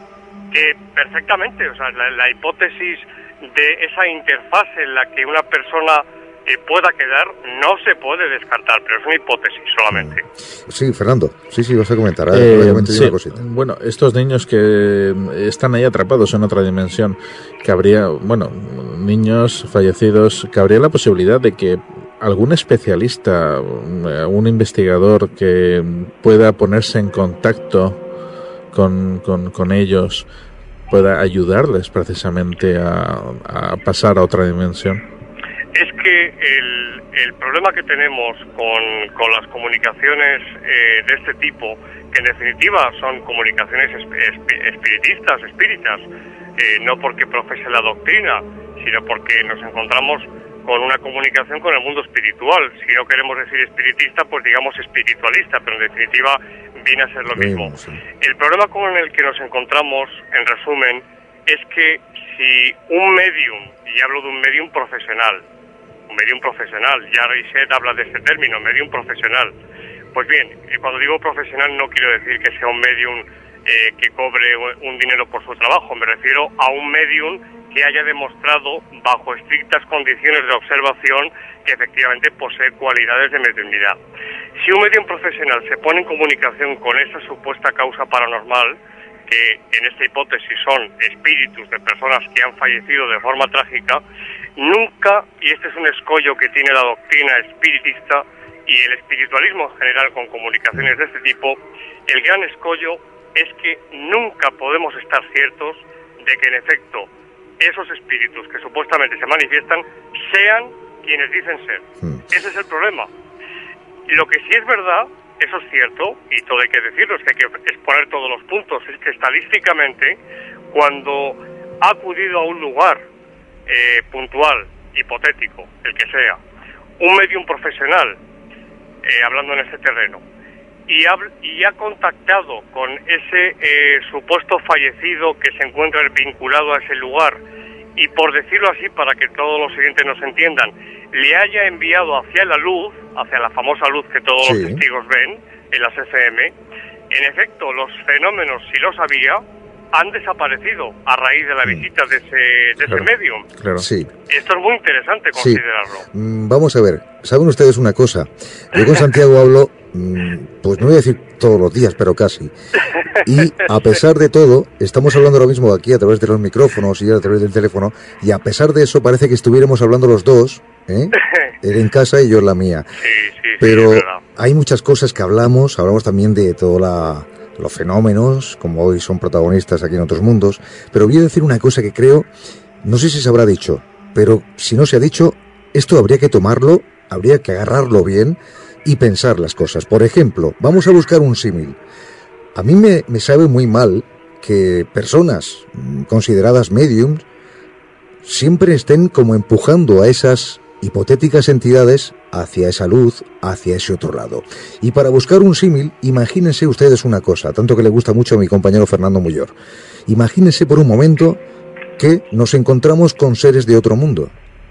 que perfectamente, o sea, la, la hipótesis de esa interfaz en la que una persona eh, pueda quedar no se puede descartar, pero es una hipótesis solamente. Sí, Fernando. Sí, sí, vas a comentar. A ver, Eh, voy a comentar sí, una cosita. bueno, estos niños que están ahí atrapados en otra dimensión, que habría, bueno, niños fallecidos, que habría la posibilidad de que algún especialista, un investigador que pueda ponerse en contacto con, con, con ellos, pueda ayudarles precisamente a, a pasar a otra dimensión. Es que el, el problema que tenemos con, con las comunicaciones eh, de este tipo, que en definitiva son comunicaciones esp esp espiritistas, espíritas, eh, no porque profese la doctrina, sino porque nos encontramos con una comunicación con el mundo espiritual. Si no queremos decir espiritista, pues digamos espiritualista, pero en definitiva viene a ser lo mismo. Sí. El problema con el que nos encontramos, en resumen, es que si un medium, y hablo de un medium profesional, un medium profesional, ya Richet habla de este término, medium profesional. Pues bien, cuando digo profesional no quiero decir que sea un medium eh, que cobre un dinero por su trabajo, me refiero a un medium que haya demostrado bajo estrictas condiciones de observación que efectivamente posee cualidades de mediunidad. Si un medium profesional se pone en comunicación con esa supuesta causa paranormal, que en esta hipótesis son espíritus de personas que han fallecido de forma trágica, nunca, y este es un escollo que tiene la doctrina espiritista y el espiritualismo en general con comunicaciones de este tipo, el gran escollo es que nunca podemos estar ciertos de que en efecto esos espíritus que supuestamente se manifiestan sean quienes dicen ser. Mm. Ese es el problema. Y lo que sí es verdad, eso es cierto, y todo hay que decirlo, es que hay que exponer todos los puntos, es que estadísticamente, cuando ha acudido a un lugar eh, puntual, hipotético, el que sea, un medium profesional, eh, hablando en este terreno, y ha, y ha contactado con ese eh, supuesto fallecido que se encuentra vinculado a ese lugar, y por decirlo así, para que todos los siguientes nos entiendan, le haya enviado hacia la luz, hacia la famosa luz que todos sí. los testigos ven en las F M, en efecto, los fenómenos, si los había, han desaparecido a raíz de la visita de ese, de claro, ese medium. Claro. Sí. Esto es muy interesante considerarlo. Sí. Vamos a ver, ¿saben ustedes una cosa? Yo con Santiago hablo, pues no voy a decir todos los días, pero casi. Y a pesar de todo, estamos hablando ahora mismo aquí a través de los micrófonos y a través del teléfono, y a pesar de eso parece que estuviéramos hablando los dos, ¿eh? Él en casa y yo en la mía. Sí, sí, pero sí, hay muchas cosas que hablamos, hablamos también de toda la... los fenómenos, como hoy son protagonistas aquí en Otros Mundos, pero voy a decir una cosa que creo, no sé si se habrá dicho, pero si no se ha dicho, esto habría que tomarlo, habría que agarrarlo bien y pensar las cosas. Por ejemplo, vamos a buscar un símil. A mí me, me sabe muy mal que personas consideradas mediums siempre estén como empujando a esas hipotéticas entidades hacia esa luz, hacia ese otro lado. Y para buscar un símil, imagínense ustedes una cosa, tanto que le gusta mucho a mi compañero Fernando Muyor. Imagínense por un momento que nos encontramos con seres de otro mundo.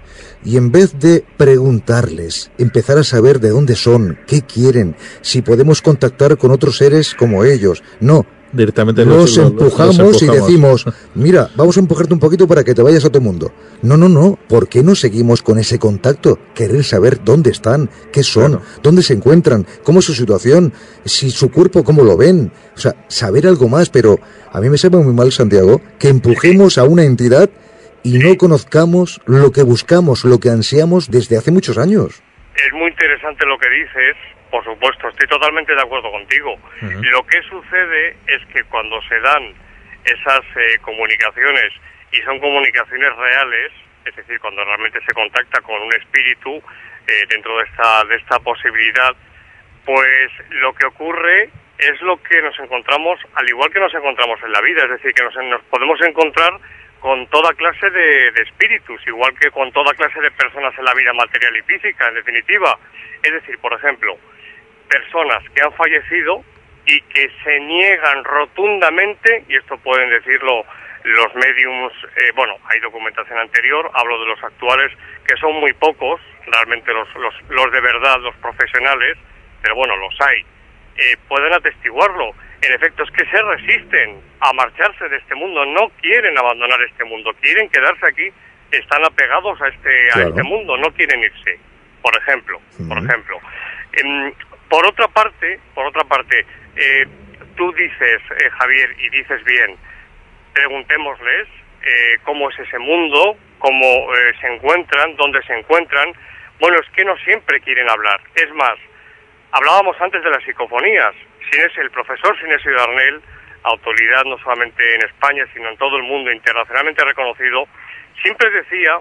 Y en vez de preguntarles, empezar a saber de dónde son, qué quieren, si podemos contactar con otros seres como ellos, no. Directamente los, los, empujamos los empujamos y decimos, mira, vamos a empujarte un poquito para que te vayas a otro mundo. No, no, no, ¿por qué no seguimos con ese contacto? Querer saber dónde están, qué son, claro. dónde se encuentran, cómo es su situación, si su cuerpo, cómo lo ven. O sea, saber algo más, pero a mí me sabe muy mal, Santiago, que empujemos a una entidad y no conozcamos lo que buscamos, lo que ansiamos desde hace muchos años. Es muy interesante lo que dices. Por supuesto, estoy totalmente de acuerdo contigo. Uh-huh. Lo que sucede es que cuando se dan esas eh, comunicaciones, y son comunicaciones reales, es decir, cuando realmente se contacta con un espíritu eh, dentro de esta, de esta posibilidad, pues lo que ocurre es lo que nos encontramos, al igual que nos encontramos en la vida, es decir, que nos, nos podemos encontrar con toda clase de, de espíritus, igual que con toda clase de personas en la vida material y física, en definitiva. Es decir, por ejemplo, personas que han fallecido y que se niegan rotundamente, y esto pueden decirlo los médiums, eh, bueno, hay documentación anterior, hablo de los actuales, que son muy pocos, realmente los, los, los de verdad, los profesionales, pero bueno, los hay, eh, pueden atestiguarlo. En efecto, es que se resisten a marcharse de este mundo, no quieren abandonar este mundo, quieren quedarse aquí, están apegados a este, claro. a este mundo, no quieren irse, por ejemplo, uh-huh. por ejemplo. Eh, por otra parte, por otra parte, eh, tú dices, eh, Javier, y dices bien, preguntémosles eh, cómo es ese mundo, cómo eh, se encuentran, dónde se encuentran. Bueno, es que no siempre quieren hablar. Es más, hablábamos antes de las psicofonías. Sinesio, el profesor Sinesio Darnell, autoridad no solamente en España, sino en todo el mundo, internacionalmente reconocido, siempre decía,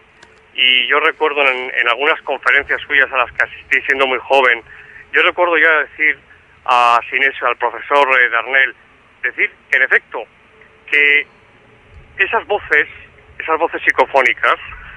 y yo recuerdo en, en algunas conferencias suyas a las que asistí siendo muy joven, yo recuerdo ya decir a Sinesio, al profesor eh, Darnell, decir, en efecto, que esas voces, esas voces psicofónicas,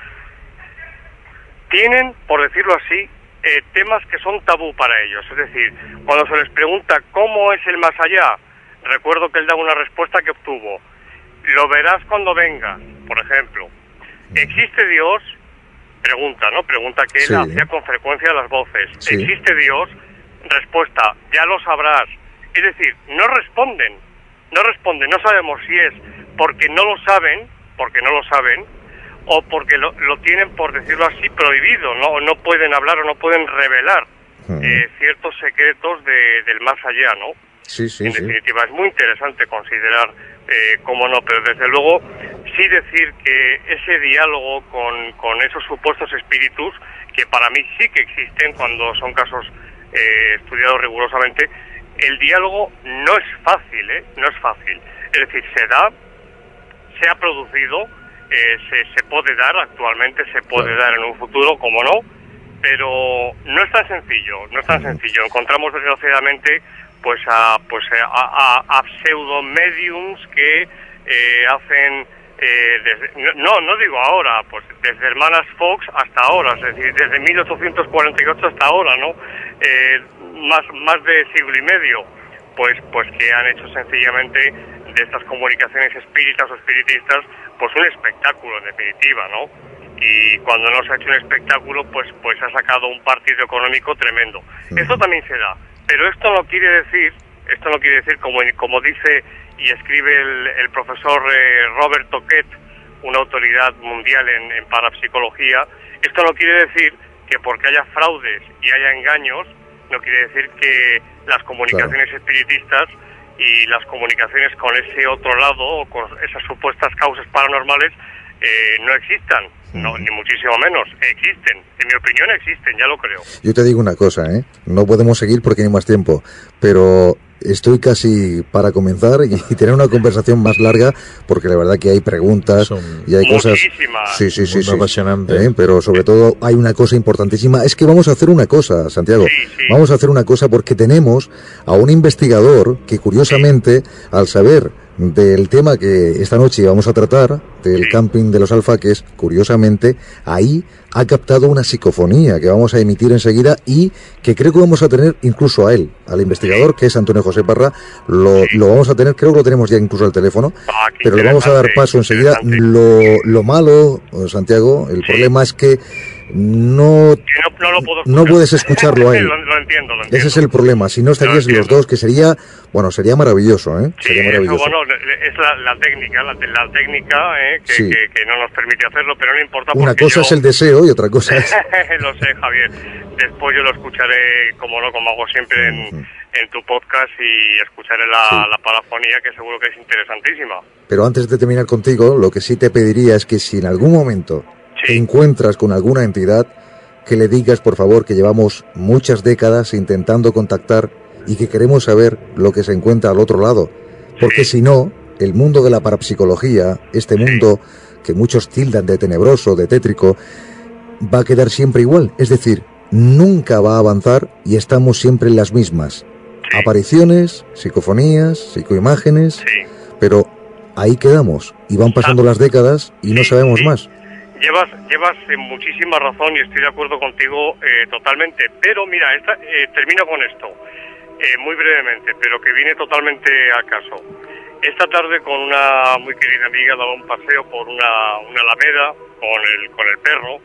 tienen, por decirlo así, eh, temas que son tabú para ellos. Es decir, cuando se les pregunta cómo es el más allá, recuerdo que él daba una respuesta que obtuvo, lo verás cuando vengas, por ejemplo. ¿Existe Dios? Pregunta, ¿no? Pregunta que él sí. hacía con frecuencia a las voces. Sí. ¿Existe Dios? Respuesta, ya lo sabrás. Es decir, no responden, no responden, no sabemos si es porque no lo saben, porque no lo saben, o porque lo, lo tienen, por decirlo así, prohibido, no no pueden hablar o no pueden revelar uh-huh. eh, ciertos secretos de, del más allá, ¿no? Sí, sí, en sí. definitiva, es muy interesante considerar eh, cómo no, pero desde luego sí decir que ese diálogo con, con esos supuestos espíritus, que para mí sí que existen cuando son casos eh, estudiados rigurosamente, el diálogo no es fácil, ¿eh? No es fácil. Es decir, se da, se ha producido, eh, se, se puede dar actualmente, se puede claro. dar en un futuro, como no, pero no es tan sencillo, no es tan sencillo. Encontramos desgraciadamente pues a pues a, a, a pseudo mediums que eh, hacen eh, desde, no no digo ahora, pues desde Hermanas Fox hasta ahora, es decir, desde mil ochocientos cuarenta y ocho hasta ahora, ¿no? Eh, más más de siglo y medio, pues pues que han hecho sencillamente de estas comunicaciones espíritas o espiritistas pues un espectáculo, en definitiva, ¿no? Y cuando no se ha hecho un espectáculo, pues pues ha sacado un partido económico tremendo. Uh-huh. Esto también se da, pero esto no quiere decir, esto no quiere decir, como como dice y escribe el, el profesor eh, Robert Toquet, una autoridad mundial en, en parapsicología, esto no quiere decir que porque haya fraudes y haya engaños, no quiere decir que las comunicaciones claro. espiritistas y las comunicaciones con ese otro lado, o con esas supuestas causas paranormales, eh, no existan. No, ni muchísimo menos. Existen. En mi opinión existen, ya lo creo. Yo te digo una cosa, ¿eh? No podemos seguir porque no hay más tiempo, pero estoy casi para comenzar y, y tener una conversación más larga, porque la verdad que hay preguntas Son y hay cosas... Sí, sí, sí, sí. Apasionante. ¿Eh? Pero sobre todo hay una cosa importantísima. Es que vamos a hacer una cosa, Santiago. Sí, sí. Vamos a hacer una cosa porque tenemos a un investigador que curiosamente, sí. al saber del tema que esta noche vamos a tratar, del sí. camping de los alfaques, curiosamente, ahí ha captado una psicofonía que vamos a emitir enseguida y que creo que vamos a tener incluso a él, al investigador, sí. que es Antonio José Parra, lo, sí. lo vamos a tener, creo que lo tenemos ya incluso al teléfono, ah, pero le vamos a dar paso enseguida. Lo, lo malo, Santiago, el sí. problema es que no, no, no, lo puedo no puedes escucharlo a él. lo, lo entiendo, lo entiendo. Ese es el problema. Si no estaríais los dos, que sería, bueno, sería maravilloso, ¿eh? Sí, sería maravilloso. Eso, bueno, es la, la técnica, la, la técnica ¿eh? que, sí. que, que no nos permite hacerlo, pero no importa. Una cosa yo... es el deseo y otra cosa es... Lo sé, Javier. Después yo lo escucharé, como no, como hago siempre en, uh-huh. en tu podcast, y escucharé la, sí. la parafonía, que seguro que es interesantísima. Pero antes de terminar contigo, lo que sí te pediría es que si en algún momento sí. te encuentras con alguna entidad, que le digas, por favor, que llevamos muchas décadas intentando contactar y que queremos saber lo que se encuentra al otro lado. Porque sí. si no, el mundo de la parapsicología, este mundo sí. que muchos tildan de tenebroso, de tétrico, va a quedar siempre igual. Es decir, nunca va a avanzar y estamos siempre en las mismas. Sí. Apariciones, psicofonías, psicoimágenes, sí. pero ahí quedamos. Y van pasando ah. las décadas y sí, no sabemos sí. más. Llevas, llevas eh, muchísima razón y estoy de acuerdo contigo eh, totalmente. Pero mira, esta, eh, termino con esto, eh, muy brevemente, pero que viene totalmente al caso. Esta tarde con una muy querida amiga daba un paseo por una, una alameda con el, con el perro,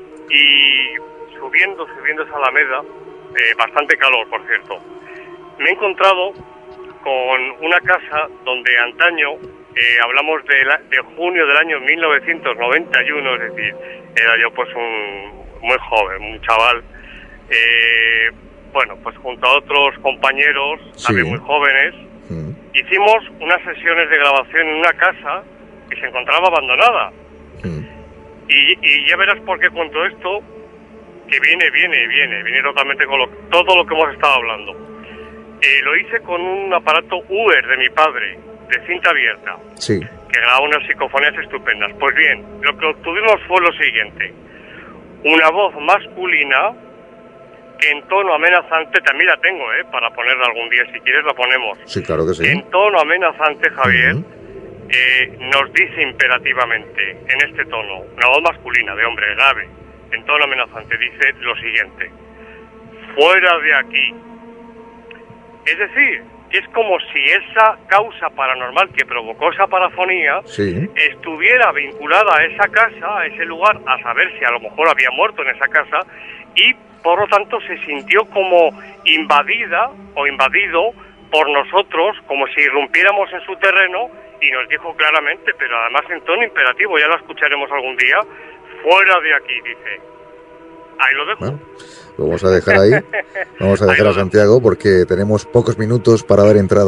y subiendo, subiendo esa alameda, eh, bastante calor, por cierto, me he encontrado con una casa donde antaño... Eh, hablamos de, la, de junio del año mil novecientos noventa y uno, es decir, era yo pues un muy joven, un chaval, eh, bueno, pues junto a otros compañeros, sí. también muy jóvenes, mm. hicimos unas sesiones de grabación en una casa que se encontraba abandonada. Mm. Y, y ya verás por qué cuento esto, que viene, viene, viene, viene totalmente con lo, todo lo que hemos estado hablando. Eh, lo hice con un aparato U E R de mi padre, de cinta abierta, sí. que grababa unas psicofonías estupendas. Pues bien, lo que obtuvimos fue lo siguiente: una voz masculina que en tono amenazante, también la tengo, eh, para ponerla algún día, si quieres la ponemos. Sí, claro que sí. En tono amenazante, Javier, uh-huh. eh, nos dice imperativamente, en este tono, una voz masculina, de hombre grave, en tono amenazante, dice lo siguiente: fuera de aquí. Es decir, es como si esa causa paranormal que provocó esa parafonía sí. estuviera vinculada a esa casa, a ese lugar, a saber si a lo mejor había muerto en esa casa, y por lo tanto se sintió como invadida o invadido por nosotros, como si irrumpiéramos en su terreno, y nos dijo claramente, pero además en tono imperativo, ya lo escucharemos algún día: fuera de aquí, dice. Ahí lo dejo. Bueno, lo vamos a dejar ahí. Vamos a dejar a Santiago porque tenemos pocos minutos para dar entrada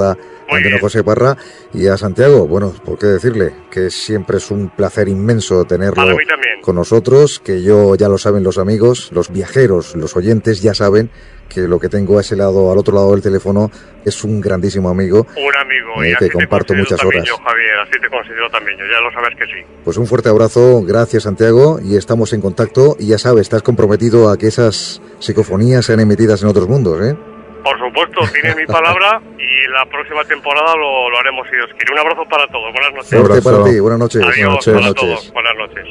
a Antonio José Parra y a Santiago. Bueno, por qué decirle que siempre es un placer inmenso tenerlo con nosotros, que yo, ya lo saben los amigos, los viajeros, los oyentes ya saben que lo que tengo a ese lado, al otro lado del teléfono, es un grandísimo amigo. Un amigo, eh, y que así comparto te muchas también horas. Yo, Javier, así te considero también yo, ya lo sabes que sí. Pues un fuerte abrazo, gracias Santiago, y estamos en contacto, y ya sabes, estás comprometido a que esas psicofonías sean emitidas en otros mundos, ¿eh? Por supuesto, tienes mi palabra y la próxima temporada lo, lo haremos si Dios quiere. Un abrazo para todos, buenas noches. Fuerte para ti, buenas noches. Adiós, buenas noches. para noches. todos, buenas noches.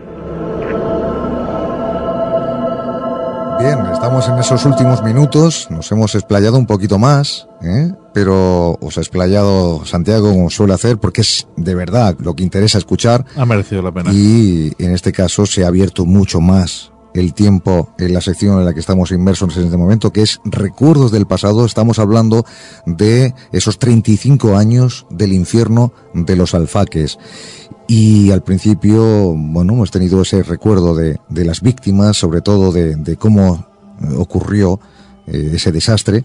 Bien, estamos en esos últimos minutos, nos hemos explayado un poquito más, ¿eh? Pero os ha explayado Santiago como suele hacer, porque es de verdad lo que interesa escuchar. Ha merecido la pena. Y en este caso se ha abierto mucho más el tiempo en la sección en la que estamos inmersos en este momento, que es Recuerdos del Pasado. Estamos hablando de esos treinta y cinco años del infierno de los Alfaques. Y al principio, bueno, hemos tenido ese recuerdo de, de las víctimas, sobre todo de, de cómo ocurrió eh, ese desastre,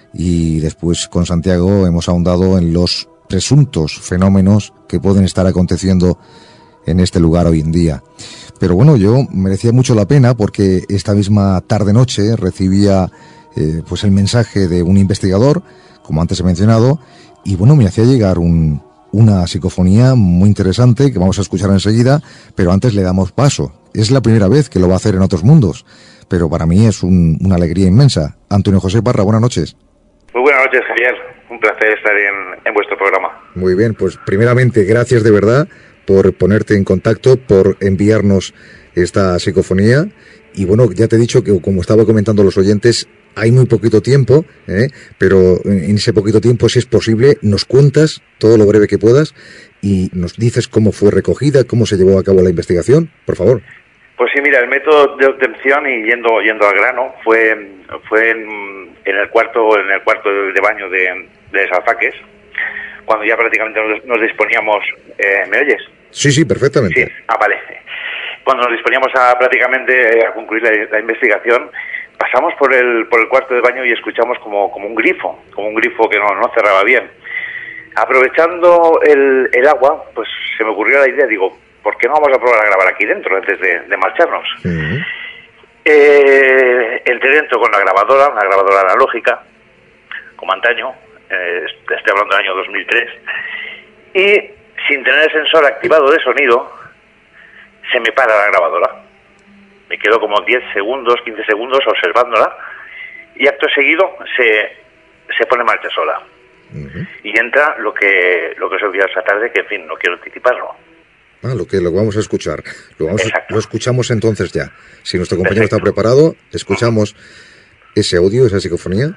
y después con Santiago hemos ahondado en los presuntos fenómenos que pueden estar aconteciendo en este lugar hoy en día. Pero bueno, yo merecía mucho la pena porque esta misma tarde-noche recibía eh, pues el mensaje de un investigador, como antes he mencionado, y bueno, me hacía llegar un... una psicofonía muy interesante que vamos a escuchar enseguida, pero antes le damos paso. Es la primera vez que lo va a hacer en otros mundos, pero para mí es un, una alegría inmensa. Antonio José Parra, buenas noches. Muy buenas noches, Javier. Un placer estar en, en vuestro programa. Muy bien, pues primeramente gracias de verdad por ponerte en contacto, por enviarnos esta psicofonía. Y bueno, ya te he dicho que, como estaba comentando los oyentes, hay muy poquito tiempo, ¿eh? Pero en ese poquito tiempo, si es posible, nos cuentas todo lo breve que puedas y nos dices cómo fue recogida, cómo se llevó a cabo la investigación, por favor. Pues sí, mira, el método de obtención, y yendo yendo al grano, fue fue en, en el cuarto en el cuarto de baño de, de los Alfaques, cuando ya prácticamente nos, nos disponíamos. Eh, ¿Me oyes? Sí, sí, perfectamente. Sí. Ah, vale. Cuando nos disponíamos a prácticamente a concluir la, la investigación, pasamos por el por el cuarto de baño y escuchamos como, como un grifo, como un grifo que no, no cerraba bien. Aprovechando el, el agua, pues se me ocurrió la idea, digo, ¿por qué no vamos a probar a grabar aquí dentro antes de, de marcharnos? Uh-huh. eh, entré dentro con la grabadora, una grabadora analógica, como antaño, eh, estoy hablando del año dos mil tres, y sin tener el sensor activado de sonido, se me para la grabadora. Me quedo como diez segundos, quince segundos observándola, y acto seguido se, se pone en marcha sola. Uh-huh. Y entra lo que lo que os he olvidado esta tarde, que en fin, no quiero anticiparlo. Ah, lo que lo vamos a escuchar. Lo, vamos a, lo escuchamos entonces ya. Si nuestro compañero Perfecto. Está preparado, escuchamos ese audio, esa psicofonía.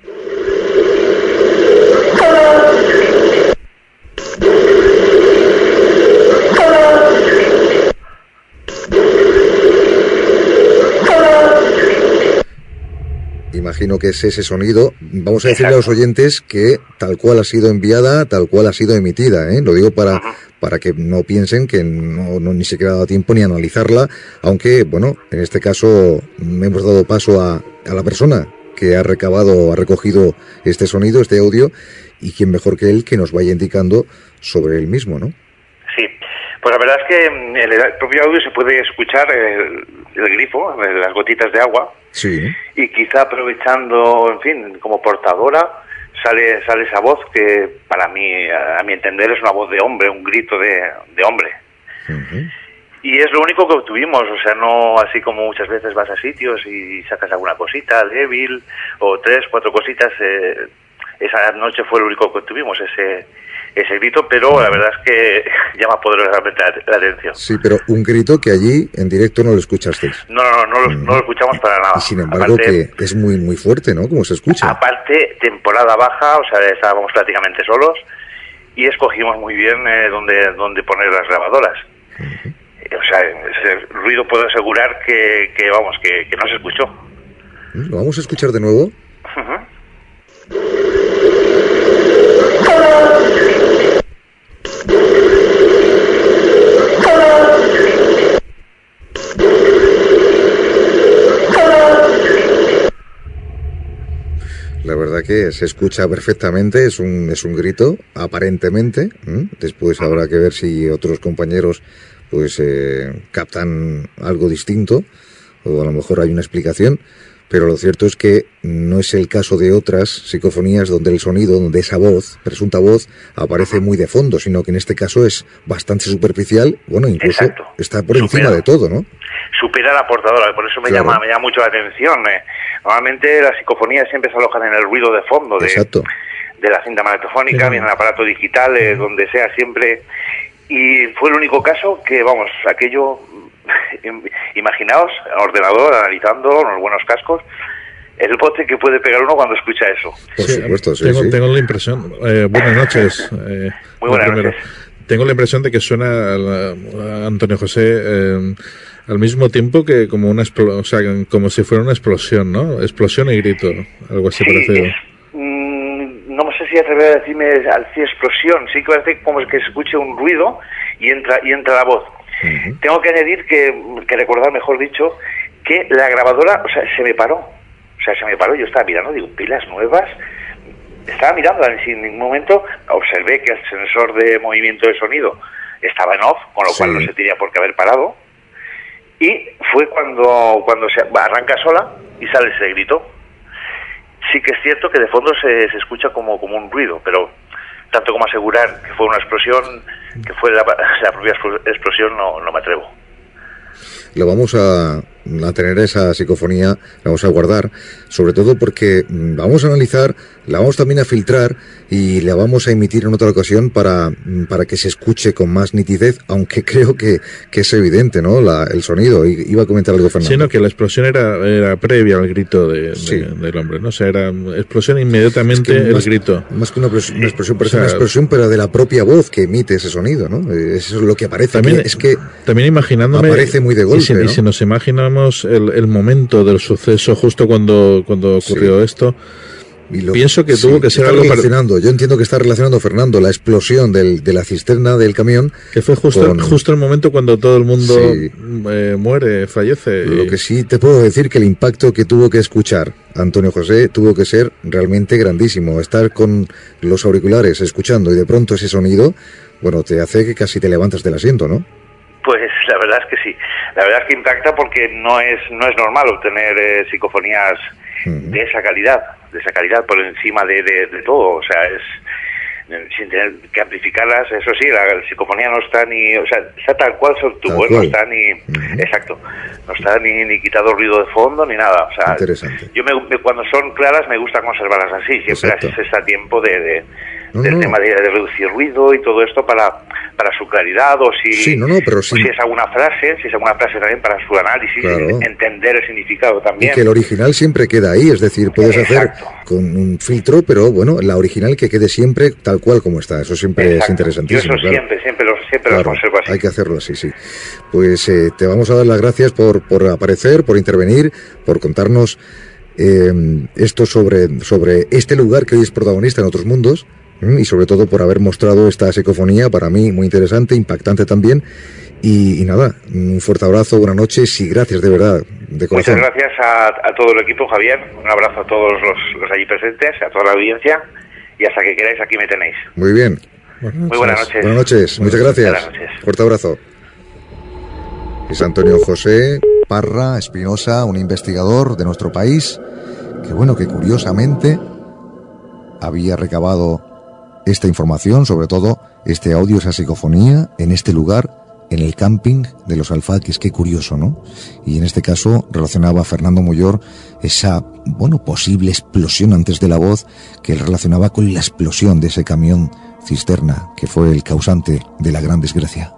Imagino que es ese sonido. Vamos a decirle Exacto. a los oyentes que tal cual ha sido enviada, tal cual ha sido emitida, ¿eh? Lo digo para, uh-huh. para que no piensen que no, no ni siquiera ha dado tiempo ni analizarla, aunque, bueno, en este caso hemos dado paso a, a la persona que ha recabado, ha recogido este sonido, este audio, y quién mejor que él que nos vaya indicando sobre él mismo, ¿no? Sí, pues la verdad es que en el propio audio se puede escuchar el, el grifo, las gotitas de agua. Sí. Y quizá aprovechando, en fin, como portadora, sale sale esa voz que para mí, a, a mi entender, es una voz de hombre, un grito de, de hombre. Uh-huh. Y es lo único que obtuvimos, o sea, no así como muchas veces vas a sitios y sacas alguna cosita débil, o tres, cuatro cositas. Eh, esa noche fue lo único que obtuvimos, ese ese grito, pero la verdad es que llama poderosamente la, la atención. Sí, pero un grito que allí en directo no lo escuchasteis. No, no, no, no, mm. no lo escuchamos para nada. Y sin embargo aparte, que es muy muy fuerte, ¿no? Como se escucha. Aparte, temporada baja, o sea, estábamos prácticamente solos y escogimos muy bien eh, dónde, dónde poner las grabadoras. Uh-huh. O sea, ese ruido puedo asegurar que, que vamos, que, que no se escuchó. ¿Lo vamos a escuchar de nuevo? Uh-huh. La verdad que se escucha perfectamente, es un, es un grito, aparentemente. ¿eh? Después habrá que ver si otros compañeros pues eh, captan algo distinto, o a lo mejor hay una explicación, pero lo cierto es que no es el caso de otras psicofonías donde el sonido, donde esa voz, presunta voz, aparece muy de fondo, sino que en este caso es bastante superficial, bueno, incluso Exacto. está por Supera. encima de todo, ¿no? Supera la portadora, por eso me Claro. llama me llama mucho la atención. Eh. Normalmente las psicofonías siempre se alojan en el ruido de fondo de, Exacto. de la cinta magnetofónica, Sí. bien en el aparato digital, eh, donde sea siempre. Y fue el único caso que, vamos, aquello, imaginaos, ordenador, analizando, unos buenos cascos, el bote que puede pegar uno cuando escucha eso. Por Sí, supuesto, sí, tengo, sí. tengo la impresión. Eh, buenas noches. Eh, Muy buenas lo primero. noches. Tengo la impresión de que suena a, la- a Antonio José eh, al mismo tiempo que como una explo- o sea, como si fuera una explosión, ¿no? Explosión y grito, algo así Sí, parecido. es, mm, no sé si atrever a decirme al sí explosión, sí que parece como que se escuche un ruido y entra y entra la voz. Ujú. Tengo que añadir que, que recordar, mejor dicho, que la grabadora, o sea, se me paró. O sea, se me paró, yo estaba mirando, digo, pilas nuevas. Estaba mirando, en ningún momento observé que el sensor de movimiento de sonido estaba en off, con lo Sí. cual no se tenía por qué haber parado. Y fue cuando, cuando se arranca sola y sale ese grito. Sí que es cierto que de fondo se, se escucha como, como un ruido, pero tanto como asegurar que fue una explosión, que fue la, la propia explosión, no, no me atrevo. Lo vamos a, a tener esa psicofonía, la vamos a guardar, sobre todo porque mm, vamos a analizar, la vamos también a filtrar y la vamos a emitir en otra ocasión para, mm, para que se escuche con más nitidez, aunque creo que, que es evidente, ¿no? La, el sonido. I- Iba a comentar algo, Fernando. Sí, no, que la explosión era, era previa al grito de, de- Sí. del hombre, ¿no? O sea, era explosión inmediatamente Es que el más, grito. Más que una, pres- una explosión, parece O sea, una explosión, pero de la propia voz que emite ese sonido, ¿no? Eh, Eso es lo que aparece. También, aquí. Es que también imaginándome, aparece muy de golpe, y si, ¿no? y si nos imaginamos el, el momento del suceso justo cuando, cuando ocurrió Sí. esto, Y lo- pienso que sí, tuvo que ser está algo pare- relacionando. Yo entiendo que está relacionando, Fernando, la explosión del, de la cisterna del camión. que fue justo, con- justo el momento cuando todo el mundo Sí. eh, muere, fallece. Lo y- que sí te puedo decir que el impacto que tuvo que escuchar Antonio José tuvo que ser realmente grandísimo. Estar con los auriculares escuchando y de pronto ese sonido, bueno, te hace que casi te levantas del asiento, ¿no? Pues la verdad es que sí. La verdad es que impacta porque no es no es normal obtener eh, psicofonías Ujú. de esa calidad, de esa calidad por encima de, de, de todo. O sea, es eh, sin tener que amplificarlas. Eso sí, la, la psicofonía no está ni, o sea, está tal cual se obtuvo, Tal ¿eh? no cual. está ni, Ujú. exacto, no está ni, ni quitado ruido de fondo ni nada. O sea, Interesante. yo me, me- cuando son claras me gusta conservarlas así. Siempre Exacto. así se está a tiempo de, de No, del no. tema de, de reducir ruido y todo esto para para su claridad, o si Sí, no, no, pero o sí. si es alguna frase, si es alguna frase también para su análisis, Claro. entender el significado Y también. que el original siempre queda ahí, es decir, puedes Exacto. hacer con un filtro, pero bueno, la original que quede siempre tal cual como está. Eso siempre es Exacto. interesantísimo. Yo eso claro. siempre, siempre los, siempre Claro, los conservo así. hay que hacerlo así, sí. Pues eh, te vamos a dar las gracias por, por aparecer, por intervenir, por contarnos eh, esto sobre, sobre este lugar que hoy es protagonista en otros mundos, ¿m? Y sobre todo por haber mostrado esta psicofonía, para mí muy interesante, impactante también. Y, y nada, un fuerte abrazo, buenas noches y gracias de verdad, de corazón. Muchas gracias a, a todo el equipo, Javier. Un abrazo a todos los, los allí presentes, a toda la audiencia. Y hasta que queráis, aquí me tenéis. Muy bien, Muy buenas noches. buenas noches, muchas gracias. Buenas noches. Fuerte abrazo. Es Antonio José Parra Espinosa, un investigador de nuestro país, que bueno, que curiosamente había recabado esta información, sobre todo este audio, esa psicofonía, en este lugar, en el camping de los Alfaques. Qué curioso, ¿no? Y en este caso relacionaba a Fernando Mollor esa, bueno, posible explosión antes de la voz, que él relacionaba con la explosión de ese camión cisterna, que fue el causante de la gran desgracia.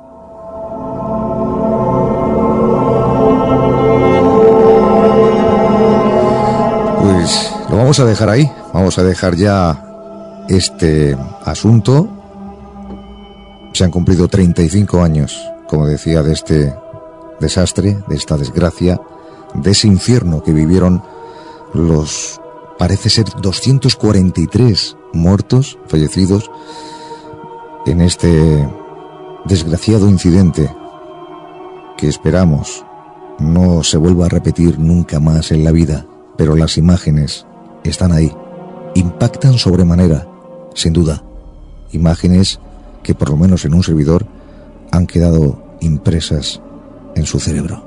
Pues lo vamos a dejar ahí, vamos a dejar ya este asunto. Se han cumplido treinta y cinco años, como decía, de este desastre, de esta desgracia, de ese infierno que vivieron los, parece ser, doscientos cuarenta y tres muertos, fallecidos, en este desgraciado incidente que esperamos no se vuelva a repetir nunca más en la vida, pero las imágenes están ahí. impactan sobremanera, sin duda. Imágenes que, por lo menos en un servidor, han quedado impresas en su cerebro.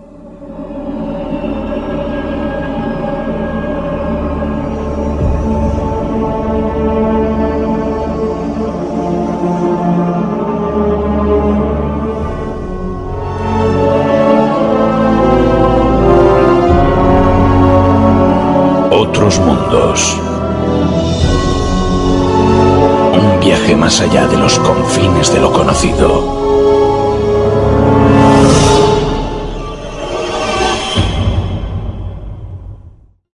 Otros mundos. Un viaje más allá de los confines de lo conocido.